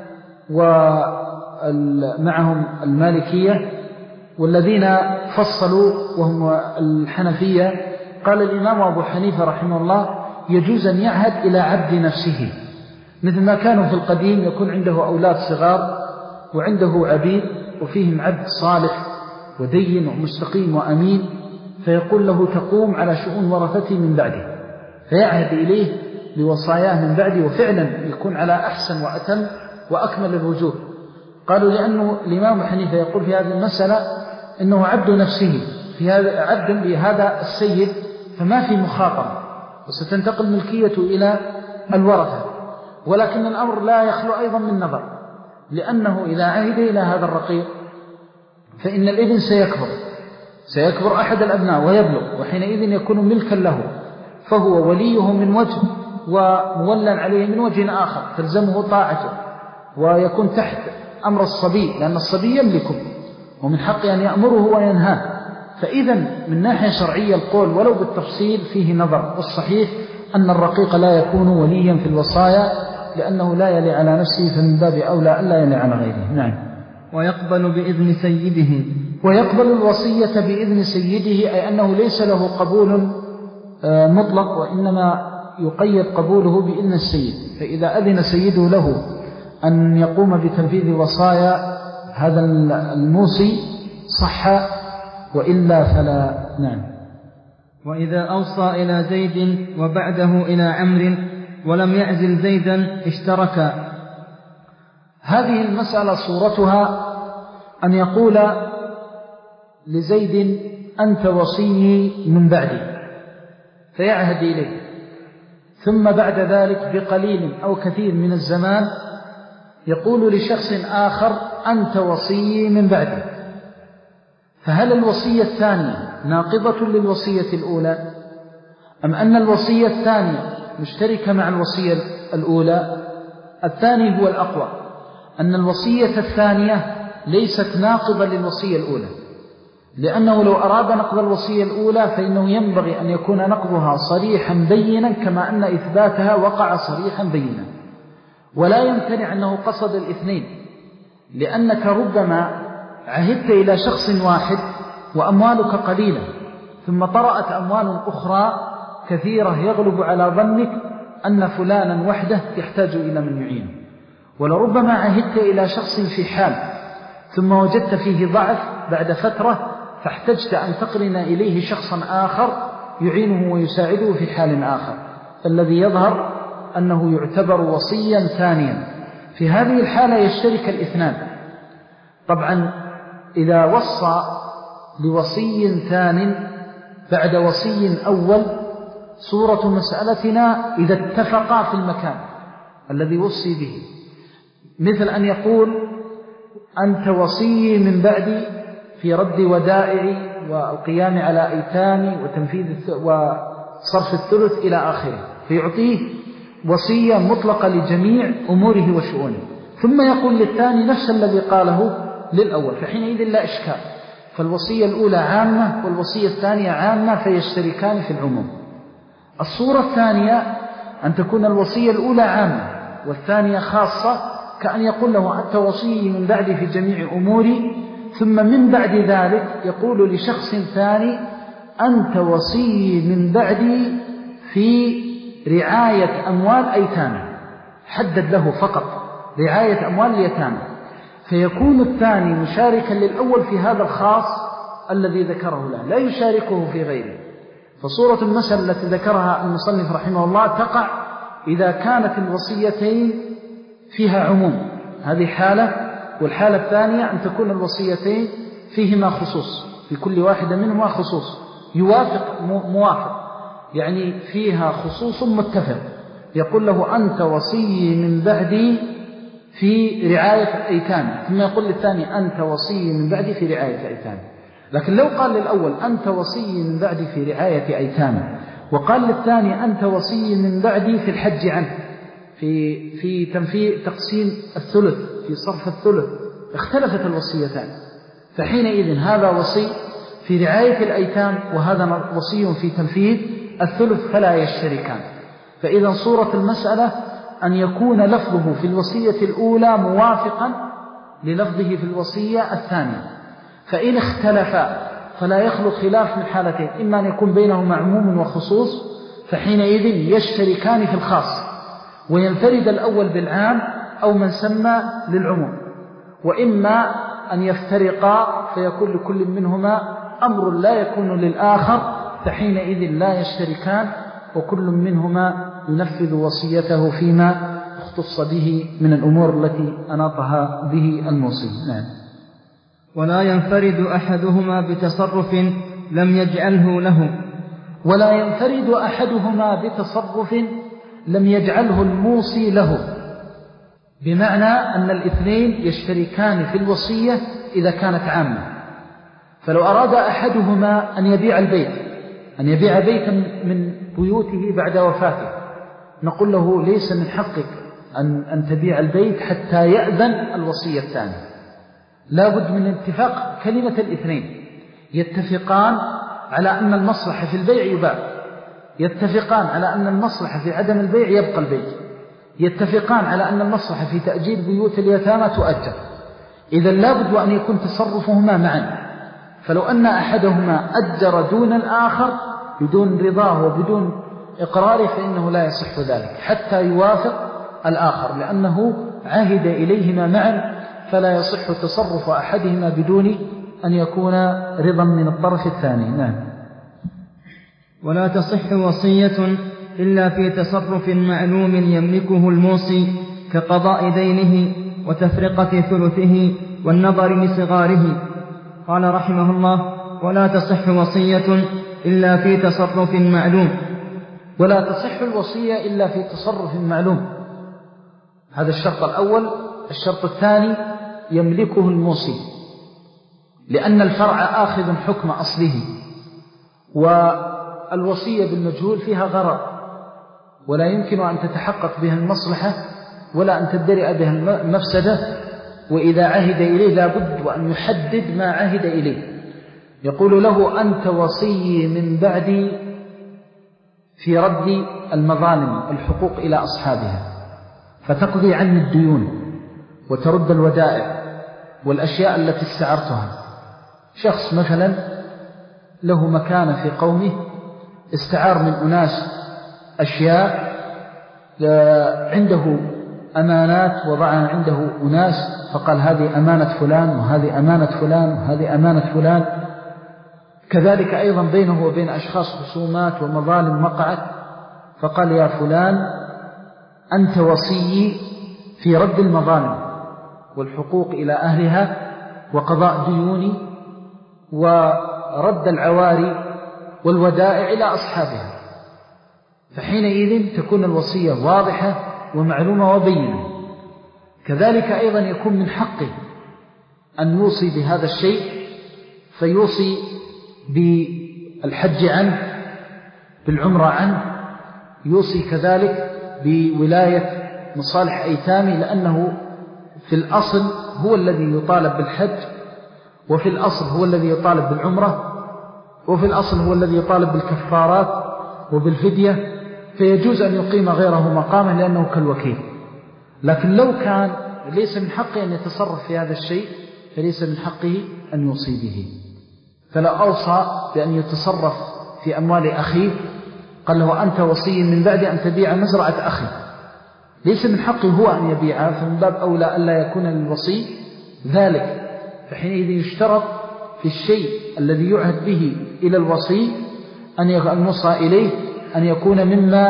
ومعهم المالكية، والذين فصلوا وهم الحنفية. قال الإمام أبو حنيفة رحمه الله يجوز أن يعهد إلى عبد نفسه، مثل ما كانوا في القديم يكون عنده أولاد صغار وعنده عبيد وفيهم عبد صالح ودين ومستقيم وأمين، فيقول له تقوم على شؤون ورثته من بعده، فيعهد إليه لوصاياه من بعده، وفعلا يكون على أحسن وأتم وأكمل الوجوه. قالوا لأنه الإمام حنيفة يقول في هذه المسألة إنه عبد نفسه، في هذا عبد لهذا السيد، فما في مخاطرة، وستنتقل ملكيته إلى الورثة. ولكن الأمر لا يخلو أيضا من نظر، لأنه إذا عهد إلى هذا الرقيق فإن الابن سيكبر سيكبر أحد الأبناء ويبلغ، وحينئذ يكون ملكا له، فهو وليه من وجه ومولى عليه من وجه آخر، تلزمه طاعته ويكون تحت أمر الصبي، لأن الصبي يملكه ومن حقه أن يأمره وينهاه. فإذا من ناحية شرعية القول ولو بالتفصيل فيه نظر، والصحيح أن الرقيق لا يكون وليا في الوصايا، لأنه لا يلي على نفسه، فمن باب أولى ألا يلي على غيره. نعم. ويقبل بإذن سيده، ويقبل الوصية بإذن سيده، أي أنه ليس له قبول مطلق، وإنما يقيد قبوله بإذن السيد. فإذا أذن سيده له أن يقوم بتنفيذ وصايا هذا الموصي صح، وإلا فلا. نعم. وإذا أوصى إلى زيد وبعده إلى عمرو ولم يعزل زيدا اشتركا. هذه المسألة صورتها أن يقول لزيد أنت وصي من بعدي، فيعهد إليه، ثم بعد ذلك بقليل أو كثير من الزمان يقول لشخص آخر أنت وصي من بعدي. فهل الوصية الثانية ناقضة للوصية الأولى، أم أن الوصية الثانية مشتركة مع الوصية الأولى؟ الثاني هو الأقوى، أن الوصية الثانية ليست ناقضة للوصية الأولى، لأنه لو أراد نقض الوصية الأولى فإنه ينبغي أن يكون نقضها صريحا بينا كما أن إثباتها وقع صريحا بينا، ولا يمتنع أنه قصد الاثنين، لأنك ربما عهدت إلى شخص واحد وأموالك قليلة ثم طرأت أموال أخرى كثيرة يغلب على ظنك أن فلانا وحده يحتاج إلى من يعينه، ولربما عهدت إلى شخص في حال ثم وجدت فيه ضعف بعد فترة فاحتجت أن تقرن إليه شخصا آخر يعينه ويساعده في حال آخر، فالذي يظهر أنه يعتبر وصيا ثانيا. في هذه الحالة يشترك الاثنان. طبعا إذا وصى لوصي ثان بعد وصي أول، صورة مسألتنا إذا اتفقا في المكان الذي وصي به، مثل أن يقول أنت وصي من بعدي في رد ودائعي والقيام على أيتامي وتنفيذ وصرف الثلث إلى آخره، فيعطيه وصية مطلقة لجميع أموره وشؤونه، ثم يقول للثاني نفس الذي قاله للأول، فحينئذ لا إشكال، فالوصية الأولى عامة والوصية الثانية عامة فيشتركان في العموم. الصورة الثانية أن تكون الوصية الأولى عامة والثانية خاصة، كأن يقول له أنت وصي من بعدي في جميع أموري، ثم من بعد ذلك يقول لشخص ثاني أنت وصي من بعدي في رعاية أموال أيتام، حدد له فقط رعاية أموال اليتامى، فيكون الثاني مشاركا للأول في هذا الخاص الذي ذكره له، لا يشاركه في غيره. فصورة المسألة التي ذكرها المصنف رحمه الله تقع إذا كانت الوصيتين فيها عموم، هذه حالة، والحالة الثانية أن تكون الوصيتين فيهما خصوص، في كل واحدة منهما خصوص يوافق موافق، يعني فيها خصوص متفق، يقول له أنت وصي من بعدي في رعاية أيتام، ثم يقول للثاني أنت وصي من بعدي في رعاية أيتام. لكن لو قال للأول أنت وصي من بعدي في رعاية أيتام، وقال للثاني أنت وصي من بعدي في الحج عنه، في في تنفيذ تقسيم الثلث، في صرف الثلث، اختلفت الوصيتان، فحينئذ هذا وصي في رعاية الأيتام وهذا وصي في تنفيذ الثلث فلا يشتركان. فإذا صورة المسألة أن يكون لفظه في الوصية الأولى موافقا للفظه في الوصية الثانية، فإن اختلفا فلا يخلو خلاف من حالتين، إما أن يكون بينهما عموم وخصوص فحينئذ يشتركان في الخاص وينفرد الأول بالعام أو من سمى للعموم، وإما أن يفترقا فيكون لكل منهما أمر لا يكون للآخر فحينئذ لا يشتركان، وكل منهما ينفذ وصيته فيما اختص به من الأمور التي أناطها به الموصي. نعم. ولا ينفرد أحدهما بتصرف لم يجعله له ولا ينفرد أحدهما بتصرف لم يجعله الموصي له، بمعنى أن الاثنين يشتركان في الوصية إذا كانت عامة. فلو أراد أحدهما أن يبيع البيت، أن يبيع بيتا من بيوته بعد وفاته، نقول له ليس من حقك أن, أن تبيع البيت حتى يأذن الوصية الثانية، لا بد من اتفاق كلمة الاثنين، يتفقان على أن المصلحة في البيع يباع، يتفقان على أن المصلحة في عدم البيع يبقى البيت، يتفقان على أن المصلحة في تأجير بيوت اليتامى تؤجر. إذا لا بد أن يكون تصرفهما معا، فلو أن أحدهما أجر دون الآخر بدون رضاه وبدون إقراره فإنه لا يصح ذلك حتى يوافق الآخر، لأنه عهد إليهما معا، فلا يصح تصرف أحدهما بدون أن يكون رضا من الطرف الثاني. نعم. ولا تصح وصية إلا في تصرف معلوم يملكه الموصي كقضاء دينه وتفرقة ثلثه والنظر لصغاره. قال رحمه الله: ولا تصح وصية إلا في تصرف معلوم. ولا تصح الوصية إلا في تصرف معلوم، هذا الشرط الأول. الشرط الثاني يملكه الموصي، لأن الفرع آخذ حكم أصله، والوصية بالمجهول فيها غرض ولا يمكن أن تتحقق بها المصلحة ولا أن تدرئ بها المفسدة وإذا عهد إليه لابد وأن يحدد ما عهد إليه. يقول له أنت وصي من بعدي في رد المظالم الحقوق إلى أصحابها، فتقضي عني الديون وترد الودائع والأشياء التي استعرتها. شخص مثلا له مكانة في قومه، استعار من أناس أشياء عنده أمانات وضعها عنده أناس، فقال هذه أمانة فلان وهذه أمانة فلان وهذه أمانة فلان. كذلك أيضا بينه وبين أشخاص خصومات ومظالم وقعت، فقال يا فلان أنت وصي في رد المظالم والحقوق إلى أهلها وقضاء ديوني ورد العواري والودائع إلى أصحابها. فحينئذ تكون الوصية واضحة ومعلومة وبينة. كذلك أيضا يكون من حقه أن يوصي بهذا الشيء، فيوصي بالحج عنه، بالعمرة عنه، يوصي كذلك بولاية مصالح أيتامه، لأنه في الأصل هو الذي يطالب بالحج، وفي الأصل هو الذي يطالب بالعمرة، وفي الأصل هو الذي يطالب بالكفارات وبالفدية، فيجوز أن يقيم غيره مقامه لأنه كالوكيل. لكن لو كان ليس من حقه أن يتصرف في هذا الشيء فليس من حقه أن يوصي به. فلا أوصى بأن يتصرف في أموال أخيه، قال له أنت وصي من بعد أن تبيع مزرعة أخي، ليس من حقه هو أن يبيعها، فمن باب أولى ألا يكون للوصي ذلك. فحينئذ يشترط في الشيء الذي يعهد به إلى الوصي أن يوصى إليه أن يكون مما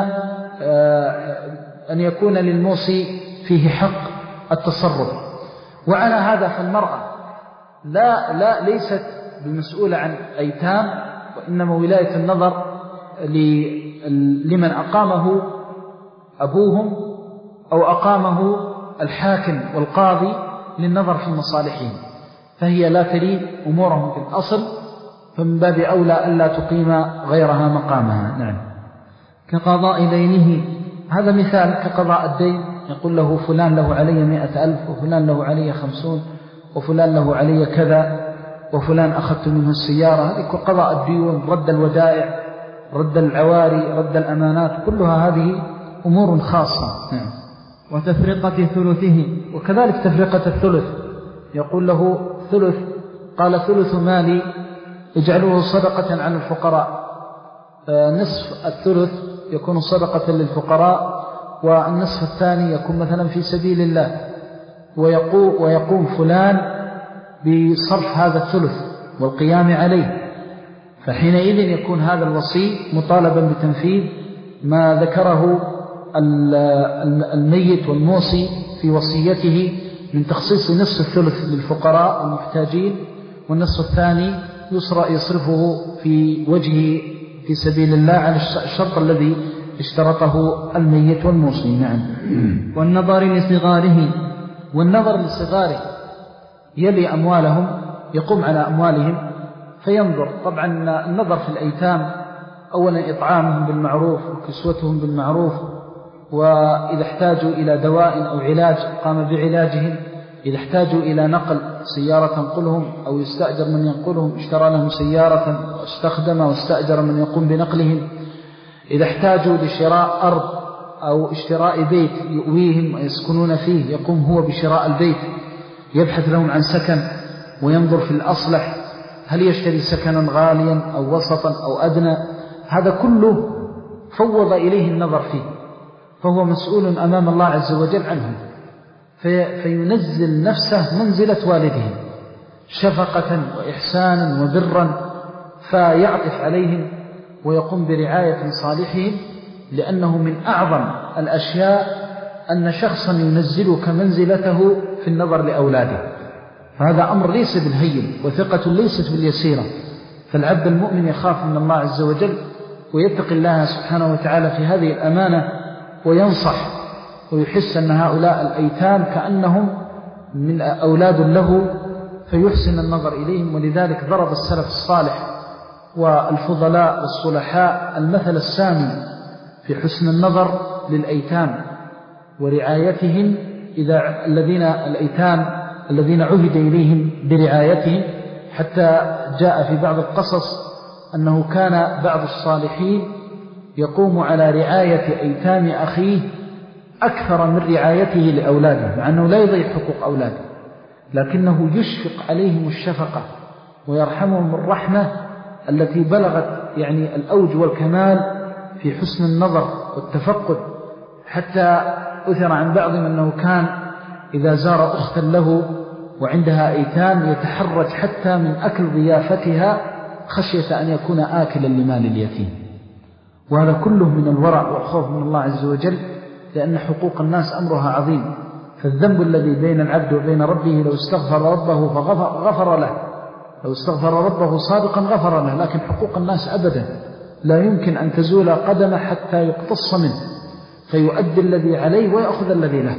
أن يكون للموصي فيه حق التصرف. وعلى هذا فالمرأة لا لا ليست بمسؤولة عن أيتام، وإنما ولاية النظر لمن أقامه أبوهم أو أقامه الحاكم والقاضي للنظر في مصالحهم، فهي لا تلي أمورهم في الأصل، فمن باب أولى ألا تقيم غيرها مقامها. نعم. كقضاء دينه، هذا مثال كقضاء الدين، يقول له فلان له علي مئة ألف، وفلان له علي خمسون، وفلان له علي كذا، وفلان أخذت منه السيارة. هذه قضاء الديون، رد الودائع، رد العواري، رد الأمانات، كلها هذه أمور خاصة. نعم. وتفرقة ثلثه، وكذلك تفرقة الثلث، يقول له ثلث، قال ثلث مالي اجعلوه صدقة عن الفقراء، نصف الثلث يكون صدقة للفقراء، والنصف الثاني يكون مثلا في سبيل الله، ويقوم, ويقوم فلان بصرف هذا الثلث والقيام عليه. فحينئذ يكون هذا الوصي مطالبا بتنفيذ ما ذكره الميت والموصي في وصيته من تخصيص نصف الثلث للفقراء المحتاجين، والنصف الثاني يصرفه في وجهه في سبيل الله على الشرط الذي اشترطه الميت والموصي. نعم. والنظر لصغاره، والنظر لصغاره يلي أموالهم، يقوم على أموالهم فينظر. طبعا النظر في الأيتام أولا إطعامهم بالمعروف وكسوتهم بالمعروف، وإذا احتاجوا إلى دواء أو علاج قام بعلاجهم، إذا احتاجوا إلى نقل سيارة تنقلهم أو يستأجر من ينقلهم اشترى لهم سيارة واستخدم واستأجر من يقوم بنقلهم، إذا احتاجوا لشراء أرض أو اشتراء بيت يؤويهم ويسكنون فيه يقوم هو بشراء البيت، يبحث لهم عن سكن وينظر في الأصلح، هل يشتري سكنا غاليا أو وسطا أو أدنى، هذا كله فوض إليه النظر فيه، فهو مسؤول أمام الله عز وجل عنه، في فينزل نفسه منزلة والدهم شفقة وإحسانا وبرا، فيعطف عليهم ويقوم برعاية صالحهم، لأنه من أعظم الأشياء أن شخصا ينزلك منزلته في النظر لأولاده، فهذا أمر ليس بالهين، وثقة ليست باليسيرة. فالعبد المؤمن يخاف من الله عز وجل ويتقي الله سبحانه وتعالى في هذه الأمانة، وينصح ويحس أن هؤلاء الأيتام كأنهم من أولاد له، فيحسن النظر إليهم. ولذلك ضرب السلف الصالح والفضلاء والصلحاء المثل السامي في حسن النظر للأيتام ورعايتهم، إذا الذين الأيتام الذين عهد إليهم برعايتهم، حتى جاء في بعض القصص أنه كان بعض الصالحين يقوم على رعاية أيتام أخيه أكثر من رعايته لأولاده، مع أنه لا يضيع حقوق أولاده، لكنه يشفق عليهم الشفقة ويرحمهم الرحمة التي بلغت يعني الأوج والكمال في حسن النظر والتفقد، حتى أثر عن بعضهم أنه كان إذا زار أختا له وعندها أيتام يتحرج حتى من أكل ضيافتها خشية أن يكون آكلا لمال اليتيم. وهذا كله من الورع والخوف من الله عز وجل، لأن حقوق الناس أمرها عظيم. فالذنب الذي بين العبد وبين ربه لو استغفر ربه فغفر غفر له، لو استغفر ربه صادقا غفر له، لكن حقوق الناس أبدا لا يمكن أن تزول قدمه حتى يقتص منه فيؤدي الذي عليه ويأخذ الذي له.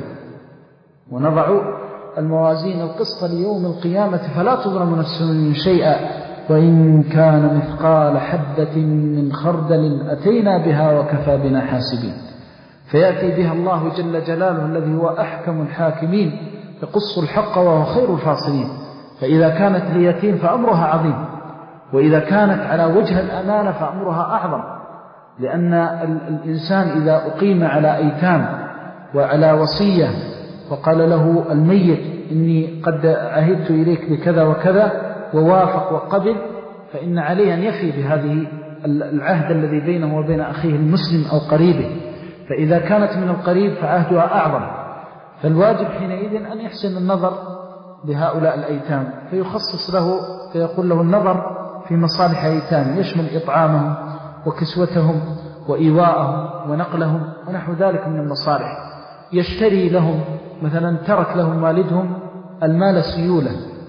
ونضع الموازين القسط ليوم القيامة فلا تظلم نفس من شيئا وإن كان مثقال حبة من خردل أتينا بها وكفى بنا حاسبين. فيأتي بها الله جل جلاله الذي هو أحكم الحاكمين يقص الحق وهو خير الفاصلين. فإذا كانت ليتيم فأمرها عظيم، وإذا كانت على وجه الأمانة فأمرها أعظم، لأن الإنسان إذا أقيم على أيتام وعلى وصية وقال له الميت إني قد عهدت إليك بكذا وكذا ووافق وقبل، فإن عليه أن يفي بهذه العهد الذي بينه وبين أخيه المسلم أو قريبه. فإذا كانت من القريب فعهدها أعظم، فالواجب حينئذ أن يحسن النظر لهؤلاء الأيتام، فيخصص له فيقول له النظر في مصالح أيتام يشمل إطعامهم وكسوتهم وإيواءهم ونقلهم ونحو ذلك من المصالح. يشتري لهم مثلا، ترك لهم والدهم المال سيولة،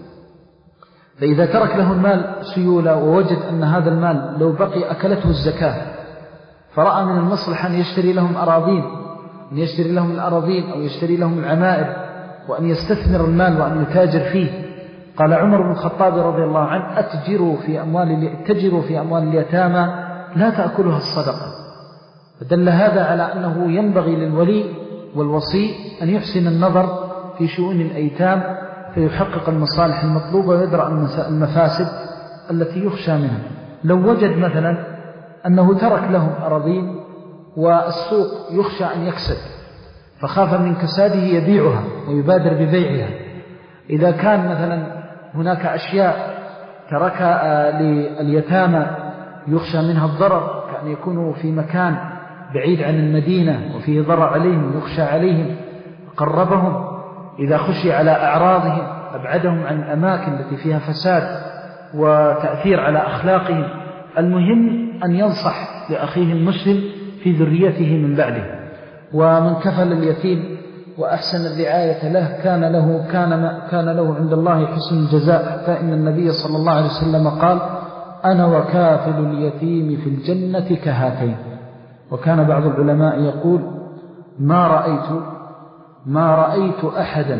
فإذا ترك له المال سيولة ووجد أن هذا المال لو بقي أكلته الزكاة، فرأى من المصلحة أن يشتري لهم أراضين، أن يشتري لهم الأراضين أو يشتري لهم العمائر وأن يستثمر المال وأن يتاجر فيه. قال عمر بن الخطاب رضي الله عنه أتجروا في أموال اتجروا في أموال اليتامى لا تأكلها الصدقة. فدل هذا على أنه ينبغي للولي والوصي أن يحسن النظر في شؤون الأيتام فيحقق المصالح المطلوبة ويدرأ المفاسد التي يخشى منها. لو وجد مثلا أنه ترك لهم أراضين والسوق يخشى أن يكسد فخاف من كساده يبيعها ويبادر ببيعها. إذا كان مثلا هناك أشياء تركها لليتامى يخشى منها الضرر، كأن يكونوا في مكان بعيد عن المدينة وفيه ضرر عليهم يخشى عليهم قربهم. إذا خشي على أعراضهم أبعدهم عن الأماكن التي فيها فساد وتأثير على أخلاقهم. المهم أن ينصح لأخيه المسلم في ذريته من بعده. ومن كفل اليتيم وأحسن الرعاية له كان له, كان كان له عند الله حسن الجزاء، حتى إن النبي صلى الله عليه وسلم قال أنا وكافل اليتيم في الجنة كهاتين. وكان بعض العلماء يقول ما رأيت ما رأيت أحدا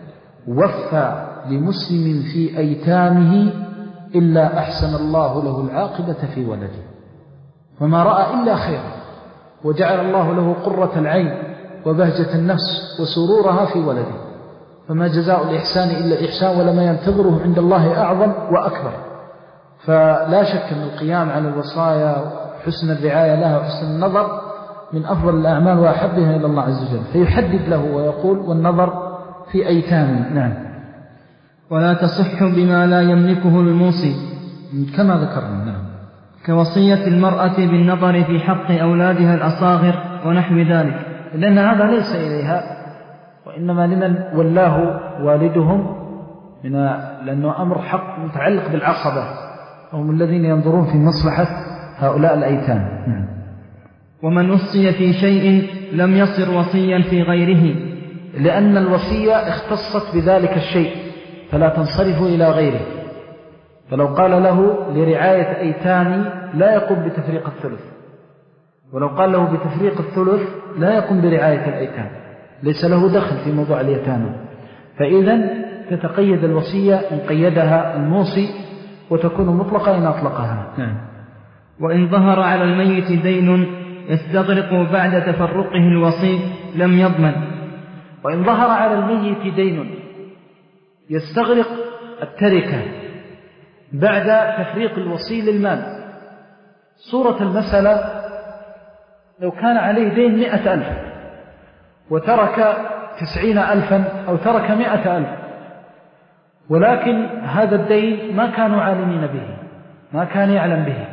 وفى لمسلم في أيتامه إلا أحسن الله له العاقبة في ولده، وما رأى إلا خيرا، وجعل الله له قرة العين وبهجة النفس وسرورها في ولده. فما جزاء الإحسان إلا الإحسان، ولما ينتظره عند الله أعظم وأكبر. فلا شك أن القيام على الوصايا وحسن الرعاية لها وحسن النظر من أفضل الأعمال وأحبها إلى الله عز وجل. فيحدد له ويقول والنظر في أيتام. نعم. ولا تصح بما لا يملكه الموصي كما ذكرنا. نعم. كوصية المرأة بالنظر في حق أولادها الأصاغر ونحو ذلك، لأن هذا ليس إليها، وإنما لمن ولاه والدهم، من لأنه أمر حق متعلق بالعصبة، هم الذين ينظرون في مصلحة هؤلاء الأيتام. نعم. ومن وصي في شيء لم يصر وصيا في غيره، لأن الوصية اختصت بذلك الشيء فلا تنصرف إلى غيره. فلو قال له لرعاية أيتامي لا يقوم بتفريق الثلث، ولو قال له بتفريق الثلث لا يقوم برعاية الأيتام، ليس له دخل في موضوع اليتامى. فإذا تتقيد الوصية إن قيدها الموصي، وتكون مطلقة إن أطلقها. نعم. وإن ظهر على الميت دين يستغرق بعد تفرقه الوصي لم يضمن. وإن ظهر على الميت دين يستغرق التركة بعد تفريق الوصي للمال. صورة المسألة لو كان عليه دين مئة ألف وترك تسعين ألفا أو ترك مئة ألف، ولكن هذا الدين ما كانوا عالمين به، ما كان يعلم به،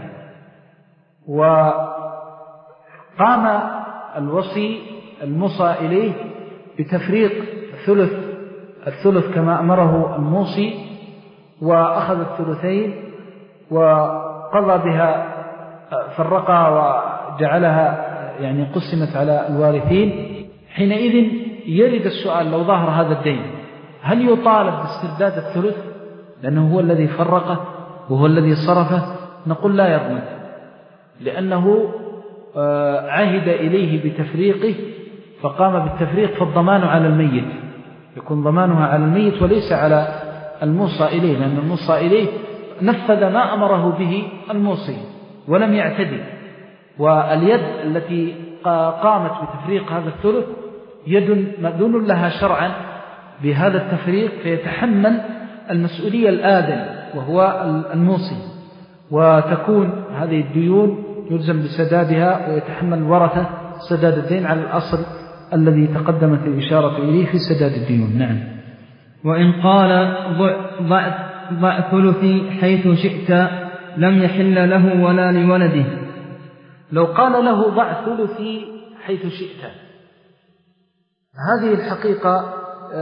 وقام الوصي الموصى إليه بتفريق الثلث الثلث كما أمره الموصي، وأخذ الثلثين وقضى بها، فرقها وجعلها يعني قسمت على الوارثين. حينئذ يرد السؤال لو ظهر هذا الدين هل يطالب باسترداد الثلث لأنه هو الذي فرقه وهو الذي صرفه؟ نقول لا يضمن، لأنه عهد إليه بتفريقه فقام بالتفريق، فالضمان على الميت، يكون ضمانها على الميت وليس على الموصى إليه، لأن الموصى إليه نفذ ما أمره به الموصي ولم يعتدي. واليد التي قامت بتفريق هذا الثلث يد مأذون لها شرعا بهذا التفريق، فيتحمل المسؤولية الآدم وهو الموصي، وتكون هذه الديون يلزم بسدادها، ويتحمل الورثة سداد الدين على الأصل الذي تقدمت الإشارة إليه في سداد الديون. نعم. وإن قال ضع, ضع ثلثي حيث شئت لم يحل له ولا لولده. لو قال له ضع ثلثي حيث شئت، هذه الحقيقة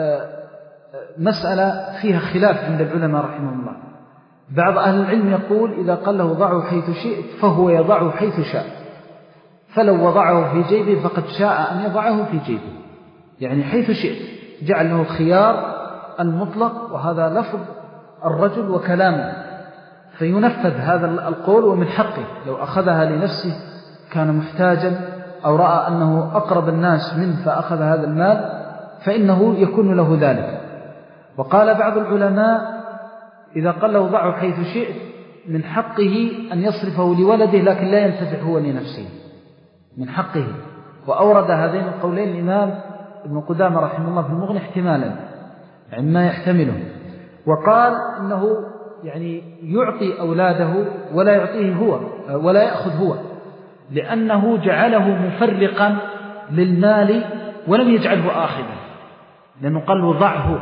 مسألة فيها خلاف عند العلماء رحمه الله. بعض أهل العلم يقول إذا قال له ضعه حيث شئت فهو يضعه حيث شاء، فلو وضعه في جيبه فقد شاء أن يضعه في جيبه، يعني حيث شئت، جعل له الخيار المطلق، وهذا لفظ الرجل وكلامه، فينفذ هذا القول ومن حقه. لو أخذها لنفسه كان محتاجا أو رأى أنه أقرب الناس منه فأخذ هذا المال فإنه يكون له ذلك. وقال بعض العلماء إذا قال له ضعه حيث شئت من حقه أن يصرفه لولده، لكن لا ينتفع هو لنفسه، من حقه. وأورد هذين القولين الإمام ابن قدامة رحمه الله في المغني احتمالا، يعني ما يحتمله. وقال إنه يعني يعطي أولاده ولا يعطيه هو ولا يأخذ هو، لأنه جعله مفرقا للمال ولم يجعله آخذا، لأنه قال له ضعه.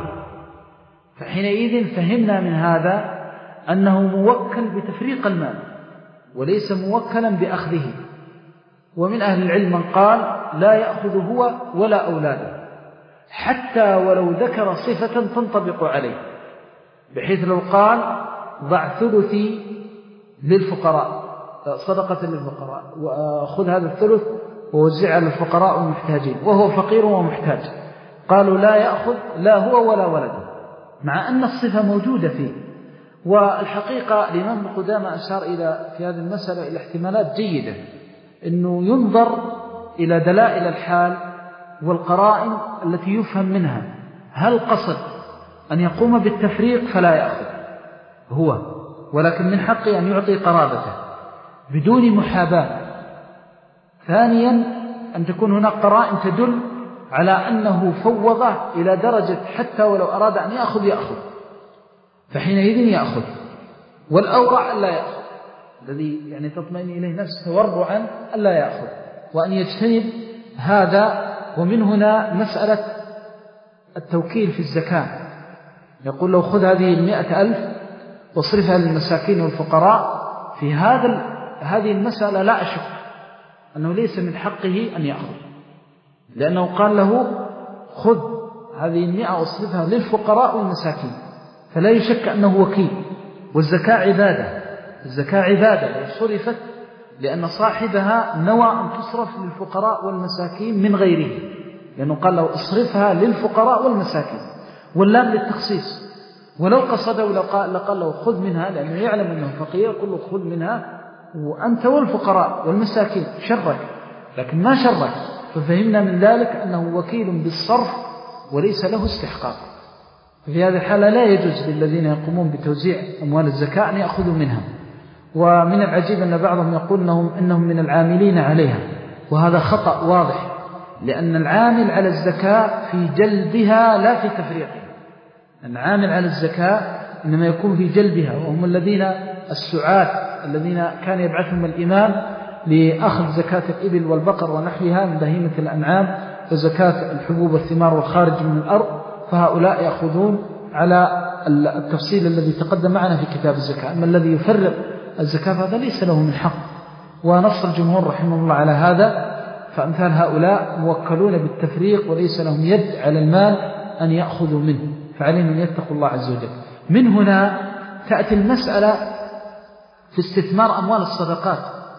فحينئذ فهمنا من هذا أنه موكل بتفريق المال وليس موكلا بأخذه. ومن أهل العلم من قال لا يأخذ هو ولا أولاده، حتى ولو ذكر صفة تنطبق عليه، بحيث لو قال ضع ثلثي للفقراء صدقة للفقراء وأخذ هذا الثلث ووزع على الفقراء والمحتاجين وهو فقير ومحتاج، قالوا لا يأخذ لا هو ولا ولده، مع أن الصفة موجودة فيه. والحقيقة الإمام ابن قدامة أشار إلى في هذه المسألة إلى احتمالات جيدة، أنه ينظر إلى دلائل الحال والقرائن التي يفهم منها هل قصد أن يقوم بالتفريق فلا يأخذ هو، ولكن من حقه أن يعطي قرابته بدون محاباة. ثانيا أن تكون هناك قرائن تدل على أنه فوضه إلى درجة حتى ولو أراد أن يأخذ يأخذ، فحينئذ يأخذ. والأورع ألا يأخذ، الذي يعني تطمئن إليه نفسه وربعا ألا يأخذ، وأن يجتنب هذا. ومن هنا مسألة التوكيل في الزكاة، يقول لو خذ هذه المئة ألف واصرفها للمساكين والفقراء، في هذا هذه المسألة لا أشك أنه ليس من حقه أن يأخذ، لأنه قال له خذ هذه المئة واصرفها للفقراء والمساكين، فلا يشك أنه وكيل. والزكاة عبادة، الزكاة عبادة صرفت لأن صاحبها نوى أن تصرف للفقراء والمساكين من غيره، لأنه قال له اصرفها للفقراء والمساكين، واللام للتخصيص. ولو قصده لقال, لقال له خذ منها، لأنه يعلم أنه فقير، قل له خذ منها وأنت والفقراء والمساكين شرك، لكن ما شرك، ففهمنا من ذلك أنه وكيل بالصرف وليس له استحقاق. في هذه الحالة لا يجوز للذين يقومون بتوزيع أموال الزكاة أن يأخذوا منها. ومن العجيب أن بعضهم يقول إنهم, إنهم من العاملين عليها، وهذا خطأ واضح، لأن العامل على الزكاة في جلبها لا في تفريقها، العامل على الزكاة إنما يكون في جلبها، وهم الذين السعاة الذين كان يبعثهم الإمام لأخذ زكاة الإبل والبقر ونحوها من بهيمة الأنعام وزكاة الحبوب والثمار والخارج من الأرض، فهؤلاء يأخذون على التفصيل الذي تقدم معنا في كتاب الزكاة. أما الذي يفرق الزكاة فهذا ليس له من حق، ونص الجمهور رحمه الله على هذا، فأمثال هؤلاء موكلون بالتفريق وليس لهم يد على المال أن يأخذوا منه، فعليهم أن يتقوا الله عز وجل. من هنا تأتي المسألة في استثمار أموال الصدقات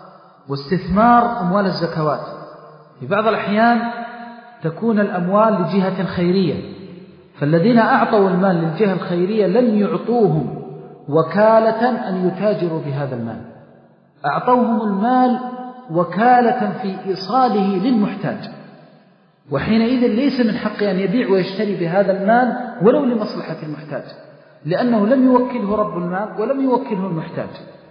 واستثمار أموال الزكوات. في بعض الأحيان تكون الأموال لجهة خيرية، فالذين أعطوا المال للجهة الخيرية لم يعطوهم وكالة أن يتاجروا بهذا المال، أعطوهم المال وكالة في إيصاله للمحتاج، وحينئذ ليس من حقه أن يبيع ويشتري بهذا المال ولو لمصلحة المحتاج، لأنه لم يوكله رب المال ولم يوكله المحتاج.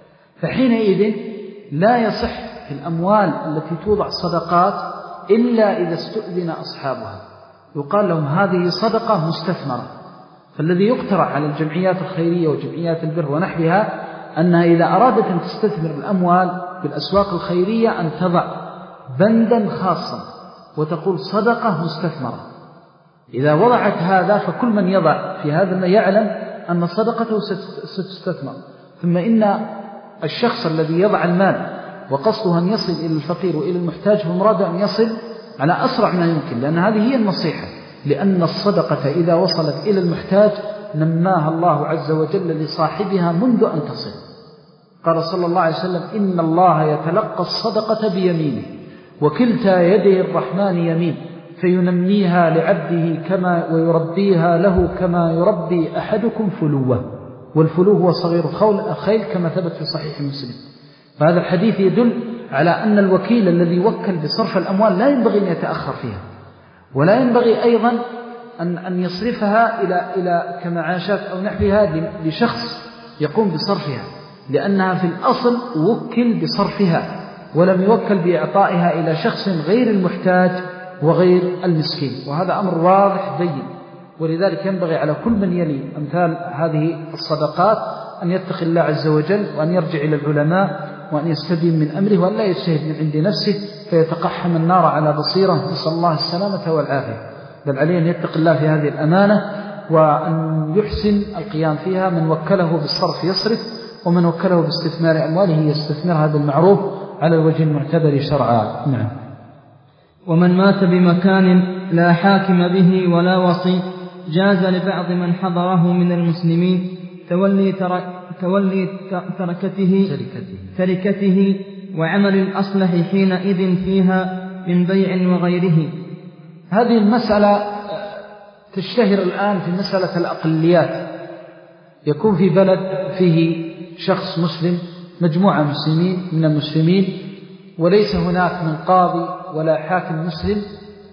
فحينئذ لا يصح في الأموال التي توضع صدقات إلا إذا استؤذن أصحابها، يقال لهم هذه صدقة مستثمرة. فالذي يقترح على الجمعيات الخيرية وجمعيات البر ونحوها أنها إذا أرادت أن تستثمر الأموال بالأسواق الخيرية أن تضع بندا خاصا وتقول صدقة مستثمرة. إذا وضعت هذا فكل من يضع في هذا ما يعلم أن صدقته ستستثمر. ثم إن الشخص الذي يضع المال وقصده أن يصل إلى الفقير وإلى المحتاج فمراد أن يصل على أسرع ما يمكن، لأن هذه هي النصيحة، لأن الصدقة إذا وصلت إلى المحتاج نماها الله عز وجل لصاحبها منذ أن تصل. قال صلى الله عليه وسلم إن الله يتلقى الصدقة بيمينه وكلتا يدي الرحمن يمين فينميها لعبده كما ويربيها له كما يربي أحدكم فلوه، والفلو هو صغير الخيل كما ثبت في صحيح مسلم. فهذا الحديث يدل على أن الوكيل الذي وكل بصرف الأموال لا ينبغي أن يتأخر فيها، ولا ينبغي أيضا أن أن يصرفها إلى إلى كمعاشات أو نحوها لشخص يقوم بصرفها، لأنها في الأصل وكل بصرفها ولم يوكل بإعطائها إلى شخص غير المحتاج وغير المسكين، وهذا أمر واضح بين. ولذلك ينبغي على كل من يلي أمثال هذه الصدقات أن يتقي الله عز وجل وأن يرجع إلى العلماء وأن يستبين من أمره وأن لا يجتهد من عند نفسه فيتقحم النار على بصيرة، نسأل الله السلامة والعافية. بل عليه أن يتقي الله في هذه الأمانة وأن يحسن القيام فيها. من وكله بالصرف يصرف، ومن وكله باستثمار أمواله يستثمرها بالمعروف على الوجه المعتبر شرعا. نعم. ومن مات بمكان لا حاكم به ولا وصي جاز لبعض من حضره من المسلمين تولي, تر... تولي تركته... تركته. تركته وعمل الأصلح حينئذ فيها من بيع وغيره. هذه المسألة تشتهر الآن في مسألة الأقليات. يكون في بلد فيه شخص مسلم مجموعة مسلمين من المسلمين وليس هناك من قاضي ولا حاكم مسلم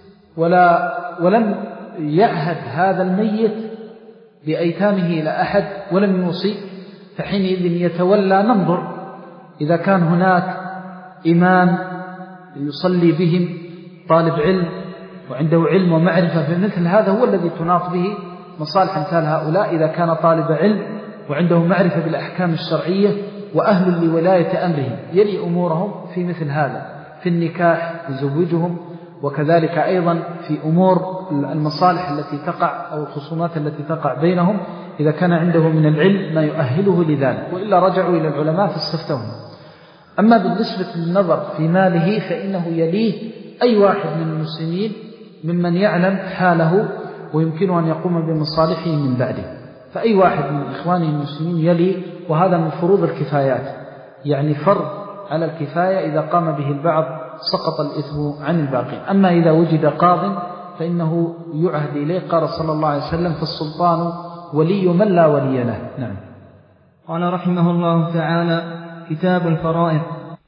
ولا ولم يعهد هذا الميت بأيتامه إلى أحد ولم يوصي، فحينئذ يتولى. ننظر إذا كان هناك إمام يصلي بهم طالب علم وعنده علم ومعرفة، فمثل هذا هو الذي تناط به مصالح أمثال هؤلاء. إذا كان طالب علم وعنده معرفة بالأحكام الشرعية وأهل لولاية أمرهم يلي أمورهم في مثل هذا، في النكاح يزوجهم، وكذلك أيضا في أمور المصالح التي تقع أو الخصومات التي تقع بينهم إذا كان عنده من العلم ما يؤهله لذلك، وإلا رجعوا إلى العلماء فاستفتوهم. أما بالنسبة للنظر في ماله فإنه يليه أي واحد من المسلمين ممن يعلم حاله ويمكنه أن يقوم بمصالحه من بعده، فأي واحد من إخوانه المسلمين يلي، وهذا من فروض الكفايات، يعني فرض على الكفاية إذا قام به البعض سقط الإثم عن الباقين. أما إذا وجد قاض فإنه يعهد إليه. قال صلى الله عليه وسلم فالسلطان ولي من لا ولي له. نعم. قال رحمه الله تعالى كتاب الفرائض.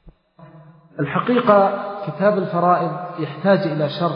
الحقيقة كتاب الفرائض يحتاج إلى شرح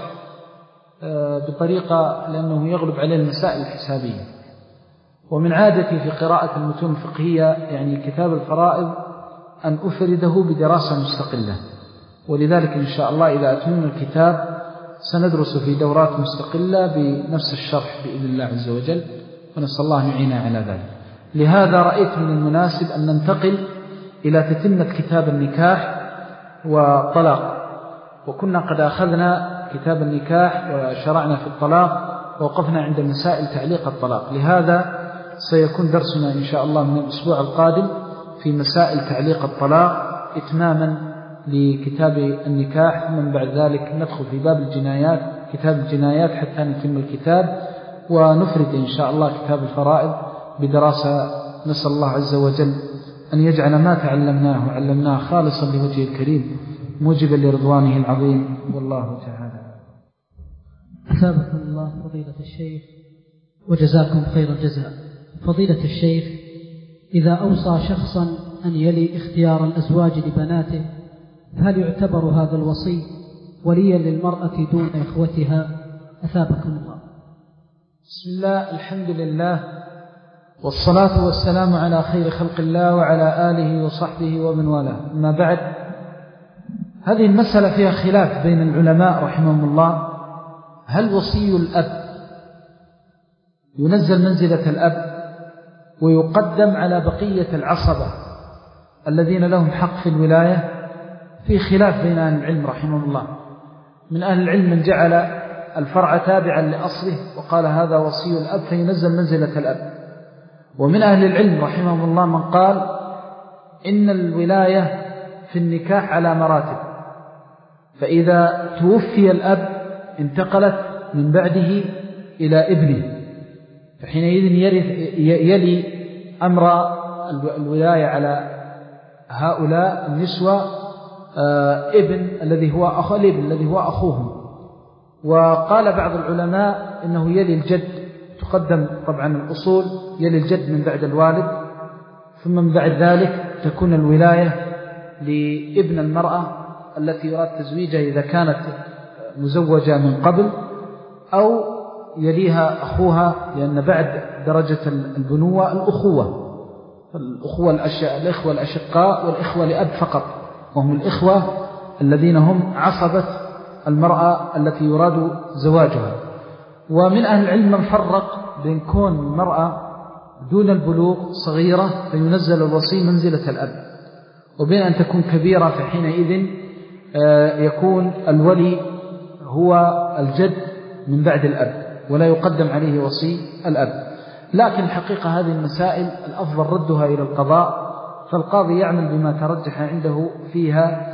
بطريقة لأنه يغلب عليه المسائل الحسابية، ومن عادتي في قراءة المتون الفقهية يعني كتاب الفرائض أن أفرده بدراسة مستقلة، ولذلك إن شاء الله إذا أتممنا الكتاب سندرس في دورات مستقلة بنفس الشرح بإذن الله عز وجل. ونسأل الله أن يعيننا على ذلك. لهذا رأيت من المناسب أن ننتقل إلى تتمة كتاب النكاح وطلاق، وكنا قد أخذنا كتاب النكاح وشرعنا في الطلاق ووقفنا عند مسائل تعليق الطلاق. لهذا سيكون درسنا إن شاء الله من الأسبوع القادم في مسائل تعليق الطلاق إتماما لكتاب النكاح، ومن بعد ذلك ندخل في باب الجنايات كتاب الجنايات حتى نتم الكتاب، ونفرد إن شاء الله كتاب الفرائض بدراسة. نسأل الله عز وجل أن يجعل ما تعلمناه وعلمناه خالصا لوجهه الكريم موجبا لرضوانه العظيم، والله تعالى. أثابكم الله فضيلة الشيخ وجزاكم خير الجزاء. فضيلة الشيخ، إذا أوصى شخصا أن يلي اختيار الأزواج لبناته، هل يعتبر هذا الوصي وليا للمرأة دون إخوتها؟ أثابكم الله. بسم الله، الحمد لله، والصلاة والسلام على خير خلق الله وعلى آله وصحبه ومن والاه. أما بعد، هذه المسألة فيها خلاف بين العلماء رحمهم الله. هل وصي الأب ينزل منزلة الأب ويقدم على بقية العصبة الذين لهم حق في الولاية؟ في خلاف بين أهل العلم رحمهم الله. من أهل العلم من جعل الفرع تابعا لأصله وقال هذا وصي الأب فينزل منزلة الأب، ومن أهل العلم رحمهم الله من قال إن الولاية في النكاح على مراتب، فإذا توفي الأب انتقلت من بعده إلى ابنه، فحينئذ يلي أمر الولاية على هؤلاء النسوة ابن الذي هو أخ الابن الذي هو أخوهم. وقال بعض العلماء إنه يلي الجد، تقدم طبعا الأصول يلي الجد من بعد الوالد، ثم من بعد ذلك تكون الولاية لابن المرأة التي يراد تزويجها إذا كانت مزوجة من قبل، أو يليها أخوها، لأن بعد درجة البنوة الأخوة، الأخوة الإخوة الأشقاء والإخوة لأب فقط، وهم الإخوة الذين هم عصبة المرأة التي يراد زواجها. ومن أهل العلم من فرق بين كون المرأة دون البلوغ صغيرة فينزل الوصي منزلة الأب، وبين أن تكون كبيرة فحينئذ يكون الولي هو الجد من بعد الأب ولا يقدم عليه وصي الأب. لكن الحقيقة هذه المسائل الأفضل ردها إلى القضاء، فالقاضي يعمل بما ترجح عنده فيها،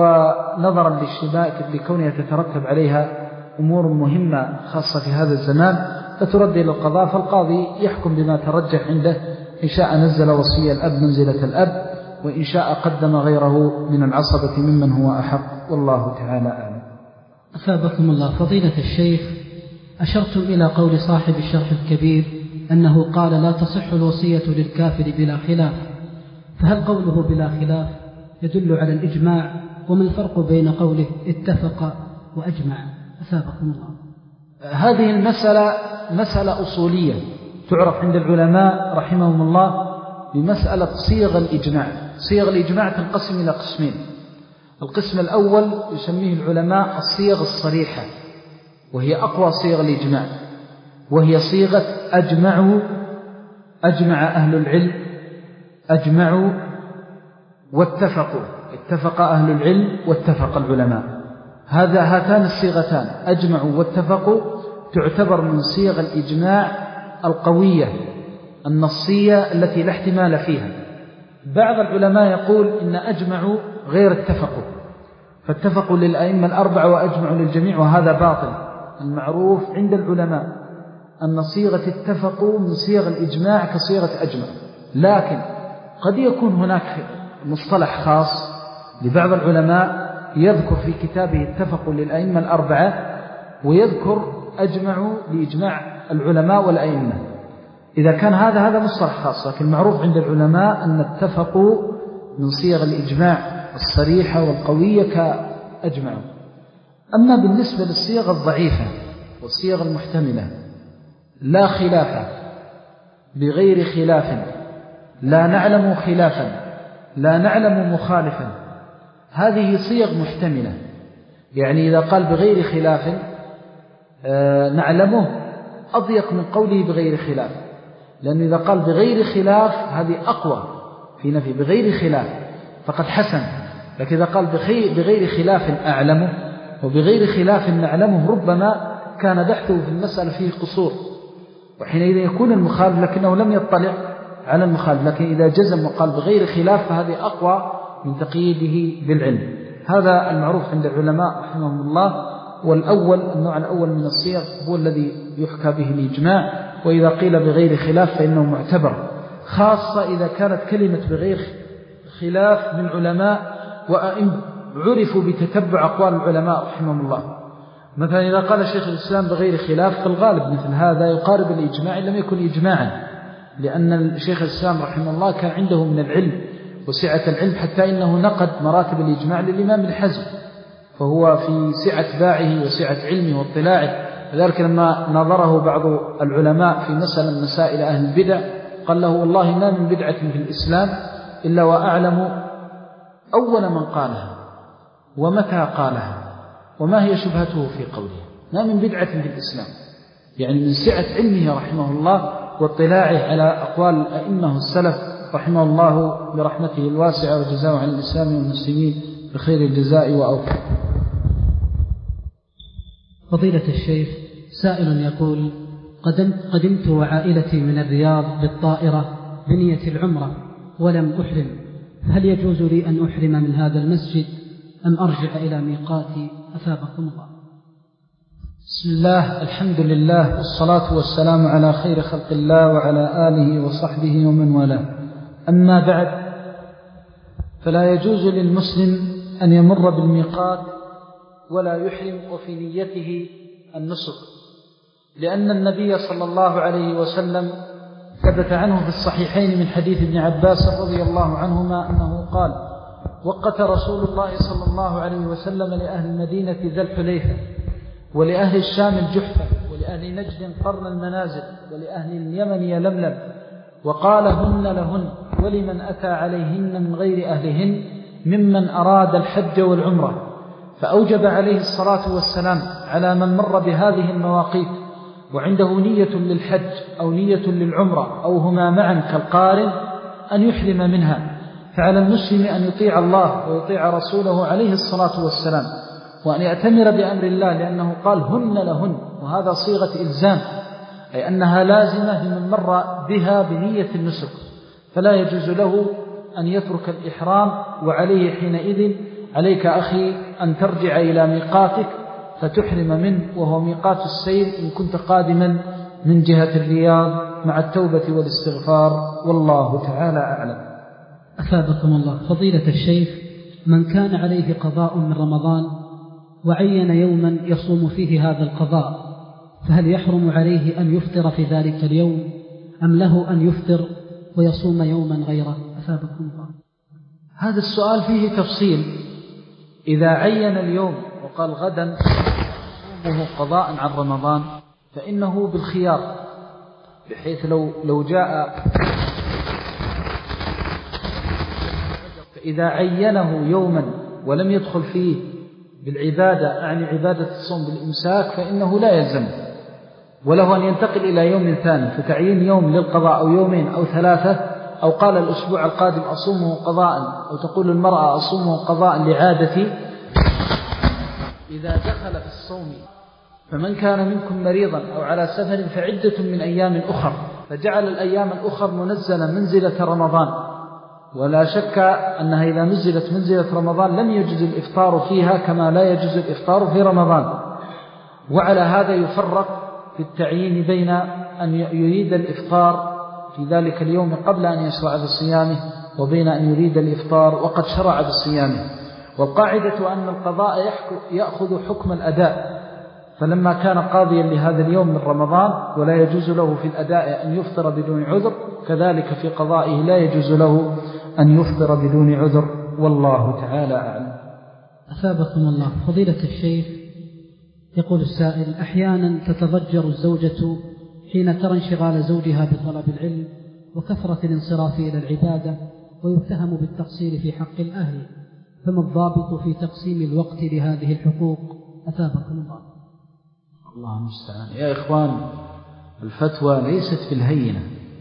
ونظرا للشبائك لكونها تترتب عليها أمور مهمة خاصة في هذا الزمان فترد إلى القضاء، فالقاضي يحكم بما ترجح عنده، إن شاء نزل وصي الأب منزلة الأب، وإن شاء قدم غيره من العصبة ممن هو أحق، والله تعالى أعلم. أثابكم الله. فضيلة الشيخ، أشرتم إلى قول صاحب الشرح الكبير أنه قال لا تصح الوصية للكافر بلا خلاف، فهل قوله بلا خلاف يدل على الإجماع؟ وما الفرق بين قوله اتفق وأجمع؟ أثابكم الله. هذه المسألة مسألة أصولية تعرف عند العلماء رحمهم الله بمسألة صيغ الإجماع. صيغ الإجماع تنقسم إلى قسمين. القسم الأول يسميه العلماء الصيغ الصريحة، وهي أقوى صيغ الإجماع، وهي صيغة أجمعوا، أجمع أهل العلم، أجمعوا واتفقوا، اتفق أهل العلم واتفق العلماء. هذا هاتان الصيغتان أجمعوا واتفقوا تعتبر من صيغ الإجماع القوية النصية التي لا احتمال فيها. بعض العلماء يقول إن أجمعوا غير اتفقوا، فاتفقوا للأئمة الأربعة وأجمعوا للجميع، وهذا باطل. المعروف عند العلماء أن صيغة اتفقوا من صيغ الإجماع كصيغة أجمع، لكن قد يكون هناك مصطلح خاص لبعض العلماء يذكر في كتابه اتفقوا للأئمة الأربعة ويذكر أجمعوا لإجماع العلماء والأئمة. إذا كان هذا هذا مصطلح خاص، لكن المعروف عند العلماء أن اتفقوا من صيغ الإجماع الصريحة والقوية كأجمعوا. أما بالنسبة للصيغ الضعيفة والصيغ المحتملة، لا خلاف بغير خلاف، لا نعلم خلافا، لا نعلم مخالفا، هذه صيغ محتملة. يعني إذا قال بغير خلاف آه نعلمه أضيق من قوله بغير خلاف، لأنه إذا قال بغير خلاف هذه أقوى في نفي بغير خلاف فقد حسن، لكن إذا قال بغير خلاف أعلمه وبغير خلاف نعلمه ربما كان بحثه في المسألة فيه قصور، وحينئذ يكون المخالف لكنه لم يطلع على المخالف. لكن إذا جزم وقال بغير خلاف فهذه أقوى من تقييده بالعلم. هذا المعروف عند العلماء رحمهم الله. والأول النوع الأول من الصيغ هو الذي يحكى به الإجماع، وإذا قيل بغير خلاف فإنه معتبر، خاصة إذا كانت كلمة بغير خلاف من علماء وأئمة عرفوا بتتبع أقوال العلماء رحمهم الله. مثلا إذا قال شيخ الإسلام بغير خلاف فالغالب مثل هذا يقارب الإجماع إن لم يكن إجماعا، لأن شيخ الإسلام رحمه الله كان عنده من العلم وسعة العلم حتى إنه نقد مراتب الإجماع للإمام الحزم، فهو في سعة باعه وسعة علمه واطلاعه. لذلك لما نظره بعض العلماء في مسألة مسائل أهل البدع قال له والله ما من بدعة في الإسلام إلا وأعلم أول من قالها ومتى قالها وما هي شبهته في قولها. ما من بدعة في الإسلام، يعني من سعة علمه رحمه الله واطلاعه على أقوال الأئمة السلف رحمه الله برحمته الواسعة وجزاه عن الإسلام والمسلمين بخير الجزاء وأوفى. فضيلة الشيخ، سائل يقول: قدمت, قدمت وعائلتي من الرياض بالطائرة بنية العمرة ولم أحرم، هل يجوز لي أن أحرم من هذا المسجد أم أرجع إلى ميقاتي؟ أثابكم الله. بسم الله، الحمد لله، والصلاة والسلام على خير خلق الله وعلى آله وصحبه ومن والاه. أما بعد، فلا يجوز للمسلم أن يمر بالميقات ولا يحرم وفي نيته النسك، لأن النبي صلى الله عليه وسلم ثبت عنه في الصحيحين من حديث ابن عباس رضي الله عنهما أنه قال: وقت رسول الله صلى الله عليه وسلم لأهل المدينة ذا الحليفة، ولأهل الشام الجحفة، ولأهل نجد قرن المنازل، ولأهل اليمن يلملم، وقال: هن لهن ولمن أتى عليهن من غير أهلهن ممن أراد الحج والعمرة. فأوجب عليه الصلاة والسلام على من مر بهذه المواقيت وعنده نية للحج أو نية للعمرة أو هما معا كالقارن أن يحرم منها. فعلى المسلم أن يطيع الله ويطيع رسوله عليه الصلاة والسلام، وأن يأتمر بأمر الله، لأنه قال: هن لهن، وهذا صيغة إلزام، أي أنها لازمة لمن مر بها بنية النسك، فلا يجوز له أن يترك الإحرام. وعليه حينئذ عليك أخي أن ترجع إلى ميقاتك فتحرم منه، وهو ميقات السير إن كنت قادما من جهة الرياض مع التوبة والاستغفار، والله تعالى أعلم. أثابكم الله. فضيلة الشيخ، من كان عليه قضاء من رمضان وعين يوما يصوم فيه هذا القضاء، فهل يحرم عليه أن يفطر في ذلك اليوم أم له أن يفطر ويصوم يوما غيره؟ أثابكم الله. هذا السؤال فيه تفصيل. إذا عين اليوم وقال غدا صومه قضاء عن رمضان فإنه بالخيار، بحيث لو, لو جاء فإذا عينه يوما ولم يدخل فيه بالعبادة، أعني عبادة الصوم بالإمساك، فإنه لا يلزم، وله أن ينتقل إلى يوم ثاني، فتعيين يوم للقضاء أو يومين أو ثلاثة، أو قال الأسبوع القادم أصومه قضاء، أو تقول المرأة أصومه قضاء لعادتي. إذا دخل في الصوم فمن كان منكم مريضا أو على سفر فعدة من أيام أخر، فجعل الأيام الأخر منزلة منزلة رمضان، ولا شك أنها إذا نزلت منزلة رمضان لم يجوز الإفطار فيها كما لا يجوز الإفطار في رمضان. وعلى هذا يفرق في التعيين بين أن يريد الإفطار في ذلك اليوم قبل أن يشرع بصيامه، وبين أن يريد الإفطار وقد شرع بصيامه. والقاعدة أن القضاء يأخذ حكم الأداء، فلما كان قاضيا لهذا اليوم من رمضان ولا يجوز له في الأداء أن يفطر بدون عذر، كذلك في قضائه لا يجوز له أن يفطر بدون عذر، والله تعالى أعلم. أثابكم الله. فضيلة الشيخ، يقول السائل: أحيانا تتضجر الزوجة حين ترى انشغال زوجها بطلب العلم وكثرة الانصراف إلى العبادة، ويتهم بالتقصير في حق الأهل، فما الضابط في تقسيم الوقت لهذه الحقوق؟ أثابكم الله. الله المستعان. يا إخوان، الفتوى ليست بالهينة،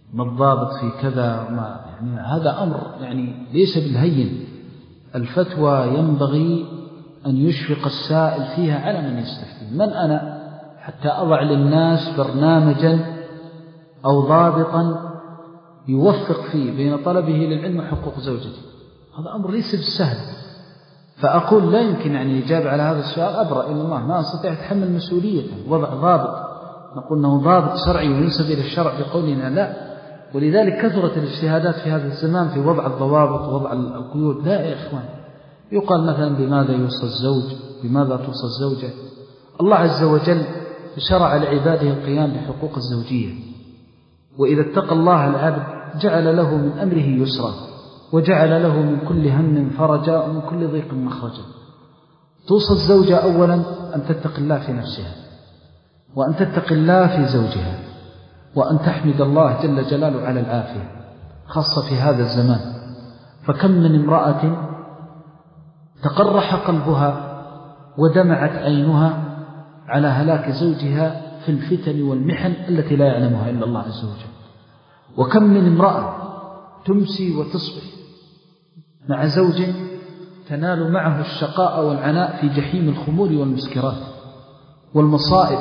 ما الضابط في كذا، ما يعني هذا أمر يعني ليس بالهين. الفتوى ينبغي أن يشفق السائل فيها على من يستفتي. من أنا حتى أضع للناس برنامجا أو ضابطا يوفق فيه بين طلبه للعلم وحقوق زوجته؟ هذا أمر ليس بالسهل. فأقول لا يمكن يعني الإجابة على هذا السؤال أبرأ إلى الله، ما أستطيع أتحمل مسؤوليته وضع ضابط نقول أنه ضابط شرعي وينسب إلى الشرع بقولنا لا. ولذلك كثرت الاجتهادات في هذا الزمان في وضع الضوابط ووضع القيود. لا يا إخوان، يقال مثلا بماذا يوصى الزوج، بماذا توصى الزوجة. الله عز وجل شرع لعباده القيام بحقوق الزوجية، وإذا اتقى الله العبد جعل له من أمره يسرا، وجعل له من كل هم فرجا ومن كل ضيق مخرجا. توصى الزوجة أولا أن تتق الله في نفسها، وأن تتق الله في زوجها، وأن تحمد الله جل جلاله على العافية، خاصة في هذا الزمان. فكم من امرأة تقرح قلبها ودمعت عينها على هلاك زوجها في الفتن والمحن التي لا يعلمها إلا الله عز وجل. وكم من امرأة تمسي وتصبح مع زوج تنال معه الشقاء والعناء في جحيم الخمور والمسكرات والمصائب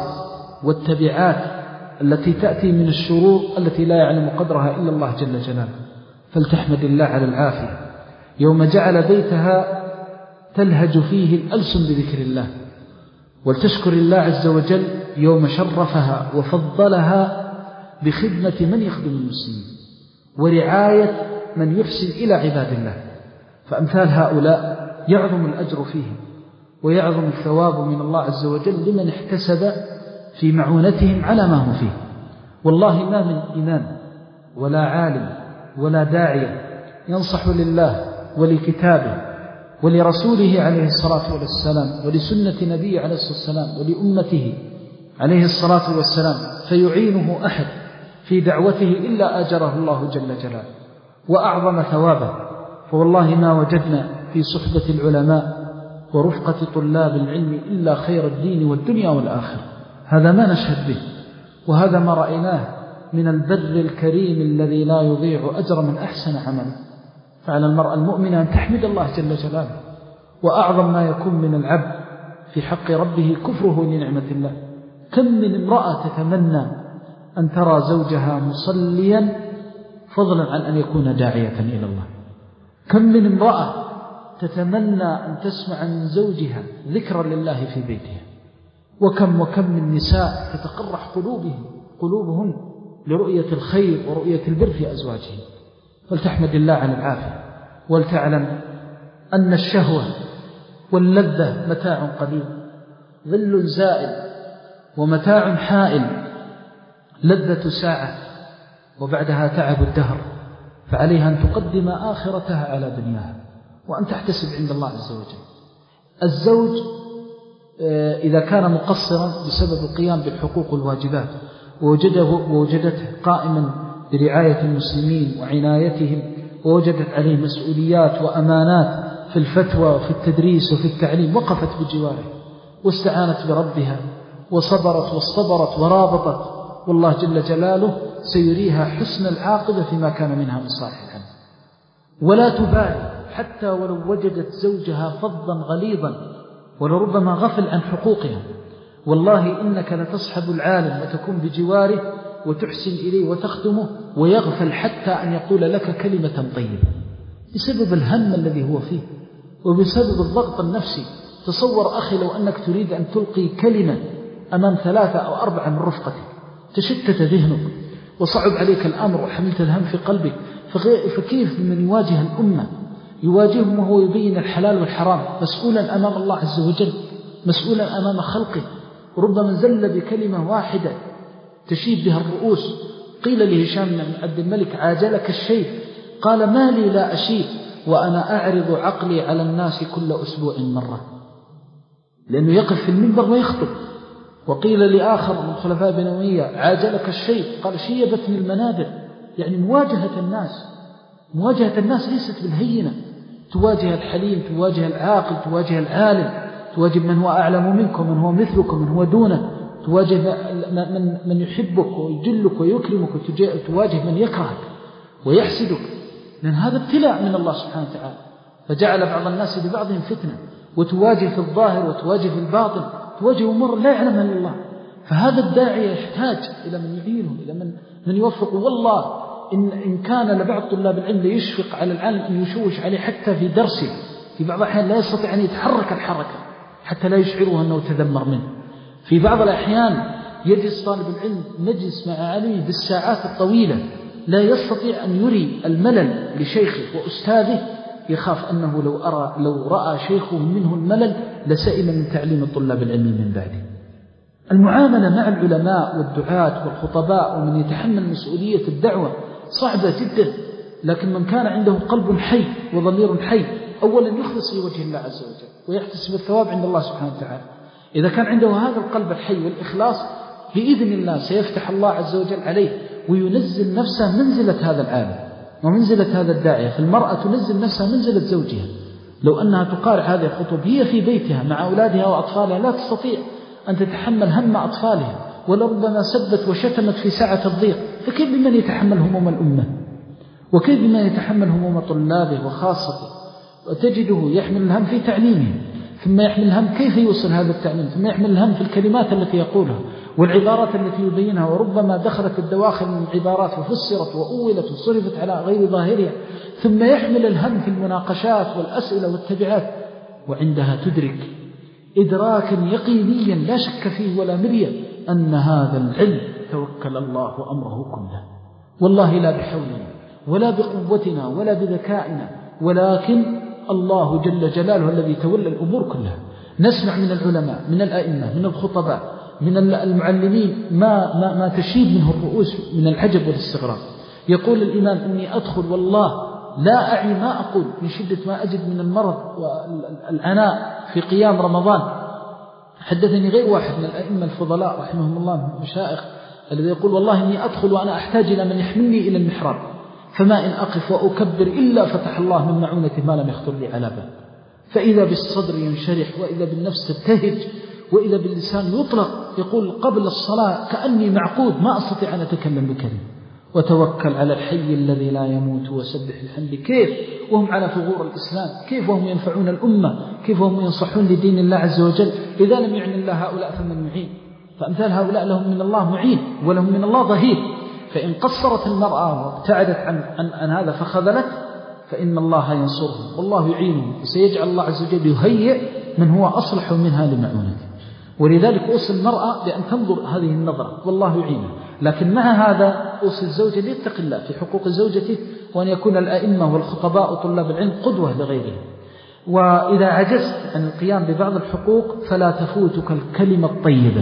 والتبعات التي تأتي من الشرور التي لا يعلم قدرها إلا الله جل جلاله. فلتحمد الله على العافية يوم جعل بيتها تلهج فيه الألسن بذكر الله، ولتشكر الله عز وجل يوم شرفها وفضلها بخدمة من يخدم المسلمين ورعاية من يحسن إلى عباد الله. فأمثال هؤلاء يعظم الأجر فيهم ويعظم الثواب من الله عز وجل لمن احتسب في معونتهم على ما هم فيه. والله ما من إمام ولا عالم ولا داعية ينصح لله ولكتابه ولرسوله عليه الصلاة والسلام ولسنة نبيه عليه الصلاة والسلام ولأمته عليه الصلاة والسلام فيعينه أحد في دعوته إلا أجره الله جل جلاله وأعظم ثوابه. فوالله ما وجدنا في صحبة العلماء ورفقة طلاب العلم إلا خير الدين والدنيا والآخرة. هذا ما نشهد به، وهذا ما رأيناه من البر الكريم الذي لا يضيع أجر من أحسن عمله. فعلى المرأة المؤمنة أن تحمد الله جل جلاله. وأعظم ما يكون من العبد في حق ربه كفره لنعمة الله. كم من امرأة تتمنى أن ترى زوجها مصليا فضلا عن أن يكون داعية إلى الله. كم من امرأة تتمنى أن تسمع من زوجها ذكرا لله في بيتها. وكم وكم من نساء تتقرح قلوبهم قلوبهن لرؤية الخير ورؤية البر في أزواجهم. فلتحمد الله على العافية، ولتعلم أن الشهوة واللذة متاع قليل، ظل زائل ومتاع حائل، لذة ساعة وبعدها تعب الدهر. فعليها أن تقدم آخرتها على دنياها وأن تحتسب عند الله عز وجل. الزوج إذا كان مقصرا بسبب القيام بالحقوق والواجبات ووجده ووجدته قائما برعاية المسلمين وعنايتهم، ووجدت عليه مسؤوليات وأمانات في الفتوى وفي التدريس وفي التعليم، وقفت بجواره واستعانت بربها وصبرت واصطبرت ورابطت، والله جل جلاله سيريها حسن العاقبة فيما كان منها من صالح العمل. ولا تبالي حتى ولو وجدت زوجها فظا غليظا ولربما غفل عن حقوقها، والله إنك لتصحب العالم وتكون بجواره وتحسن إليه وتخدمه ويغفل حتى أن يقول لك كلمة طيبة بسبب الهم الذي هو فيه وبسبب الضغط النفسي. تصور أخي لو أنك تريد أن تلقي كلمة أمام ثلاثة أو أربعة من رفقتك، تشتت ذهنك وصعب عليك الأمر وحملت الهم في قلبك، فكيف من يواجه الأمة يواجههم وهو يبين الحلال والحرام، مسؤولا أمام الله عز وجل، مسؤولا أمام خلقه، ربما زل بكلمة واحدة تشيب بها الرؤوس. قيل لهشام بن عبد الملك: عاجلك الشيء؟ قال: ما لي لا أشيب وأنا أعرض عقلي على الناس كل أسبوع مرة، لأنه يقف في المنبر ويخطب. وقيل لآخر من خلفاء بن أمية: عاجلك الشيء؟ قال: شيبتني المنابر. يعني مواجهة الناس مواجهة الناس ليست بالهينة، تواجه الحليم، تواجه العاقل، تواجه العالم، تواجه من هو أعلم منكم، من هو مثلكم، من هو دونه، تواجه من, من يحبك ويجلك ويكرمك وتواجه من يكرهك ويحسدك، لأن هذا ابتلاء من الله سبحانه وتعالى. فجعل بعض الناس لبعضهم فتنة، وتواجه في الظاهر وتواجه في الباطن، تواجه أمور لا يعلمها إلا الله. فهذا الداعية يحتاج إلى من يعينه، إلى من, من يوفقه. والله إن, إن كان لبعض طلاب العلم ليشفق على العالم أن يشوش عليه حتى في درسه، في بعض الأحيان لا يستطيع أن يتحرك الحركة حتى لا يشعره أنه تذمر منه. في بعض الأحيان يجلس طالب العلم مجلس مع عالمه بالساعات الطويلة لا يستطيع أن يري الملل لشيخه وأستاذه، يخاف أنه لو, أرى لو رأى شيخه منه الملل لسئم من تعليم الطلاب العلم من بعده. المعاملة مع العلماء والدعاة والخطباء ومن يتحمل مسؤولية الدعوة صعبة جدا، لكن من كان عنده قلب حي وضمير حي أولا يخلص لوجه الله عز وجل ويحتسب الثواب عند الله سبحانه وتعالى. إذا كان عنده هذا القلب الحي والإخلاص بإذن الله سيفتح الله عز وجل عليه وينزل نفسه منزلة هذا العالم ومنزلة هذا الداعية. فالمرأة تنزل نفسها منزلة زوجها، لو أنها تقارع هذه الخطب هي في بيتها مع أولادها وأطفالها لا تستطيع أن تتحمل هم أطفالها، ولربما سبت وشتمت في ساعة الضيق، فكيف بمن يتحمل هموم الأمة؟ وكيف بمن يتحمل هموم طلابه وخاصته؟ وتجده يحمل الهم في تعليمه، ثم يحمل الهم كيف يوصل هذا التعليم، ثم يحمل الهم في الكلمات التي يقولها والعبارات التي يبينها، وربما دخلت الدواخل من العبارات وفسرت وأولت وصرفت على غير ظاهرها، ثم يحمل الهم في المناقشات والأسئلة والتبعات. وعندها تدرك إدراكا يقينيا لا شك فيه ولا مرية أن هذا العلم توكل الله أمره كله، والله لا بحولنا ولا بقوتنا ولا بذكائنا، ولكن الله جل جلاله الذي تولى الأمور كلها. نسمع من العلماء من الأئمة من الخطباء من المعلمين ما, ما, ما تشيب منه الرؤوس من العجب والاستغراب. يقول الإمام إني أدخل والله لا أعي ما أقول من شدة ما أجد من المرض والعناء في قيام رمضان. حدثني غير واحد من الأئمة الفضلاء رحمهم الله المشائخ الذي يقول والله إني أدخل وأنا أحتاج إلى من يحملني إلى المحراب، فما إن أقف وأكبر إلا فتح الله من معونته ما لم يخطر لي على بال. فإذا بالصدر ينشرح، وإذا بالنفس تبتهج، وإذا باللسان يطلق. يقول قبل الصلاة كأني معقود ما أستطيع أن أتكلم بكلمة. وتوكل على الحي الذي لا يموت وسبح الحمد. كيف وهم على ثغور الإسلام، كيف وهم ينفعون الأمة، كيف وهم ينصحون لدين الله عز وجل. إذا لم يعن الله هؤلاء فمن معين؟ فأمثال هؤلاء لهم من الله معين ولهم من الله ظهير. فإن قصرت المرأة وابتعدت عن, عن, عن هذا فخذلت فإن الله ينصرهم والله يعينهم، وسيجعل الله عز وجل يهيئ من هو أصلح منها لمعونته. ولذلك أوصي المرأة بأن تنظر هذه النظرة والله يعينها. لكن مع هذا أوصي الزوجة ليتق الله في حقوق زوجته، وأن يكون الأئمة والخطباء وطلاب العلم قدوة لغيرهم. وإذا عجزت عن القيام ببعض الحقوق فلا تفوتك الكلمة الطيبة،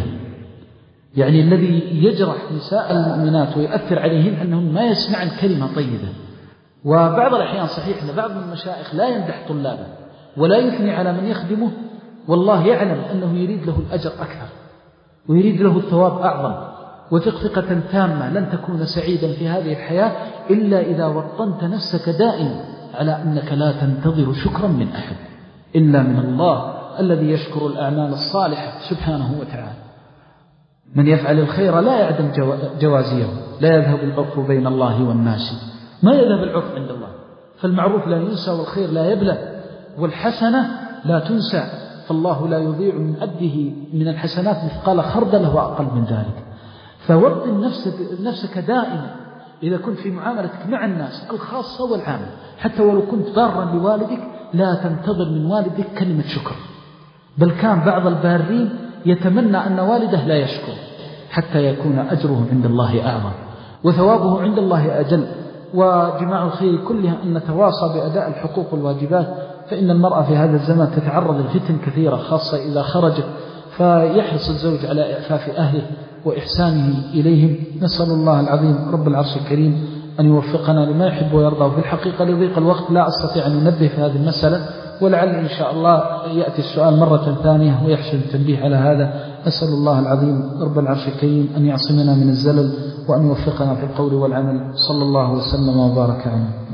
يعني الذي يجرح نساء المؤمنات ويؤثر عليهن أنهم ما يسمعن كلمة طيبة. وبعض الأحيان صحيح أن بعض المشايخ لا يمدح طلابه ولا يثني على من يخدمه، والله يعلم أنه يريد له الأجر أكثر ويريد له الثواب أعظم. وثق ثقة تامة لن تكون سعيدا في هذه الحياة إلا إذا وطنت نفسك دائما على أنك لا تنتظر شكرا من أحد إلا من الله الذي يشكر الأعمال الصالحة سبحانه وتعالى. من يفعل الخير لا يعدم جوازيه، لا يذهب العرف بين الله والناس، ما يذهب العرف عند الله. فالمعروف لا ينسى والخير لا يبلى والحسنة لا تنسى، فالله لا يضيع من عبده من الحسنات مثقال خردل وأقل من ذلك. فوطن نفسك, نفسك دائما إذا كنت في معاملتك مع الناس الخاصة والعامة، حتى ولو كنت ضارا لوالدك لا تنتظر من والدك كلمة شكر. بل كان بعض البارين يتمنى أن والده لا يشكر حتى يكون أجره عند الله أعظم وثوابه عند الله أجل. وجماع الخير كلها أن نتواصى بأداء الحقوق والواجبات، فإن المرأة في هذا الزمان تتعرض لفتن كثيرة خاصة إذا خرجت، فيحرص الزوج على إعفاف أهله وإحسانه إليهم. نسأل الله العظيم رب العرش الكريم أن يوفقنا لما يحب ويرضى. وفي الحقيقة لضيق الوقت لا أستطيع أن أنبه في هذه المسألة، ولعل إن شاء الله يأتي السؤال مرة ثانية ويحسن التنبيه على هذا. أسأل الله العظيم رب العرش الكريم أن يعصمنا من الزلل وأن يوفقنا في القول والعمل. صلى الله وسلم وبارك عليه.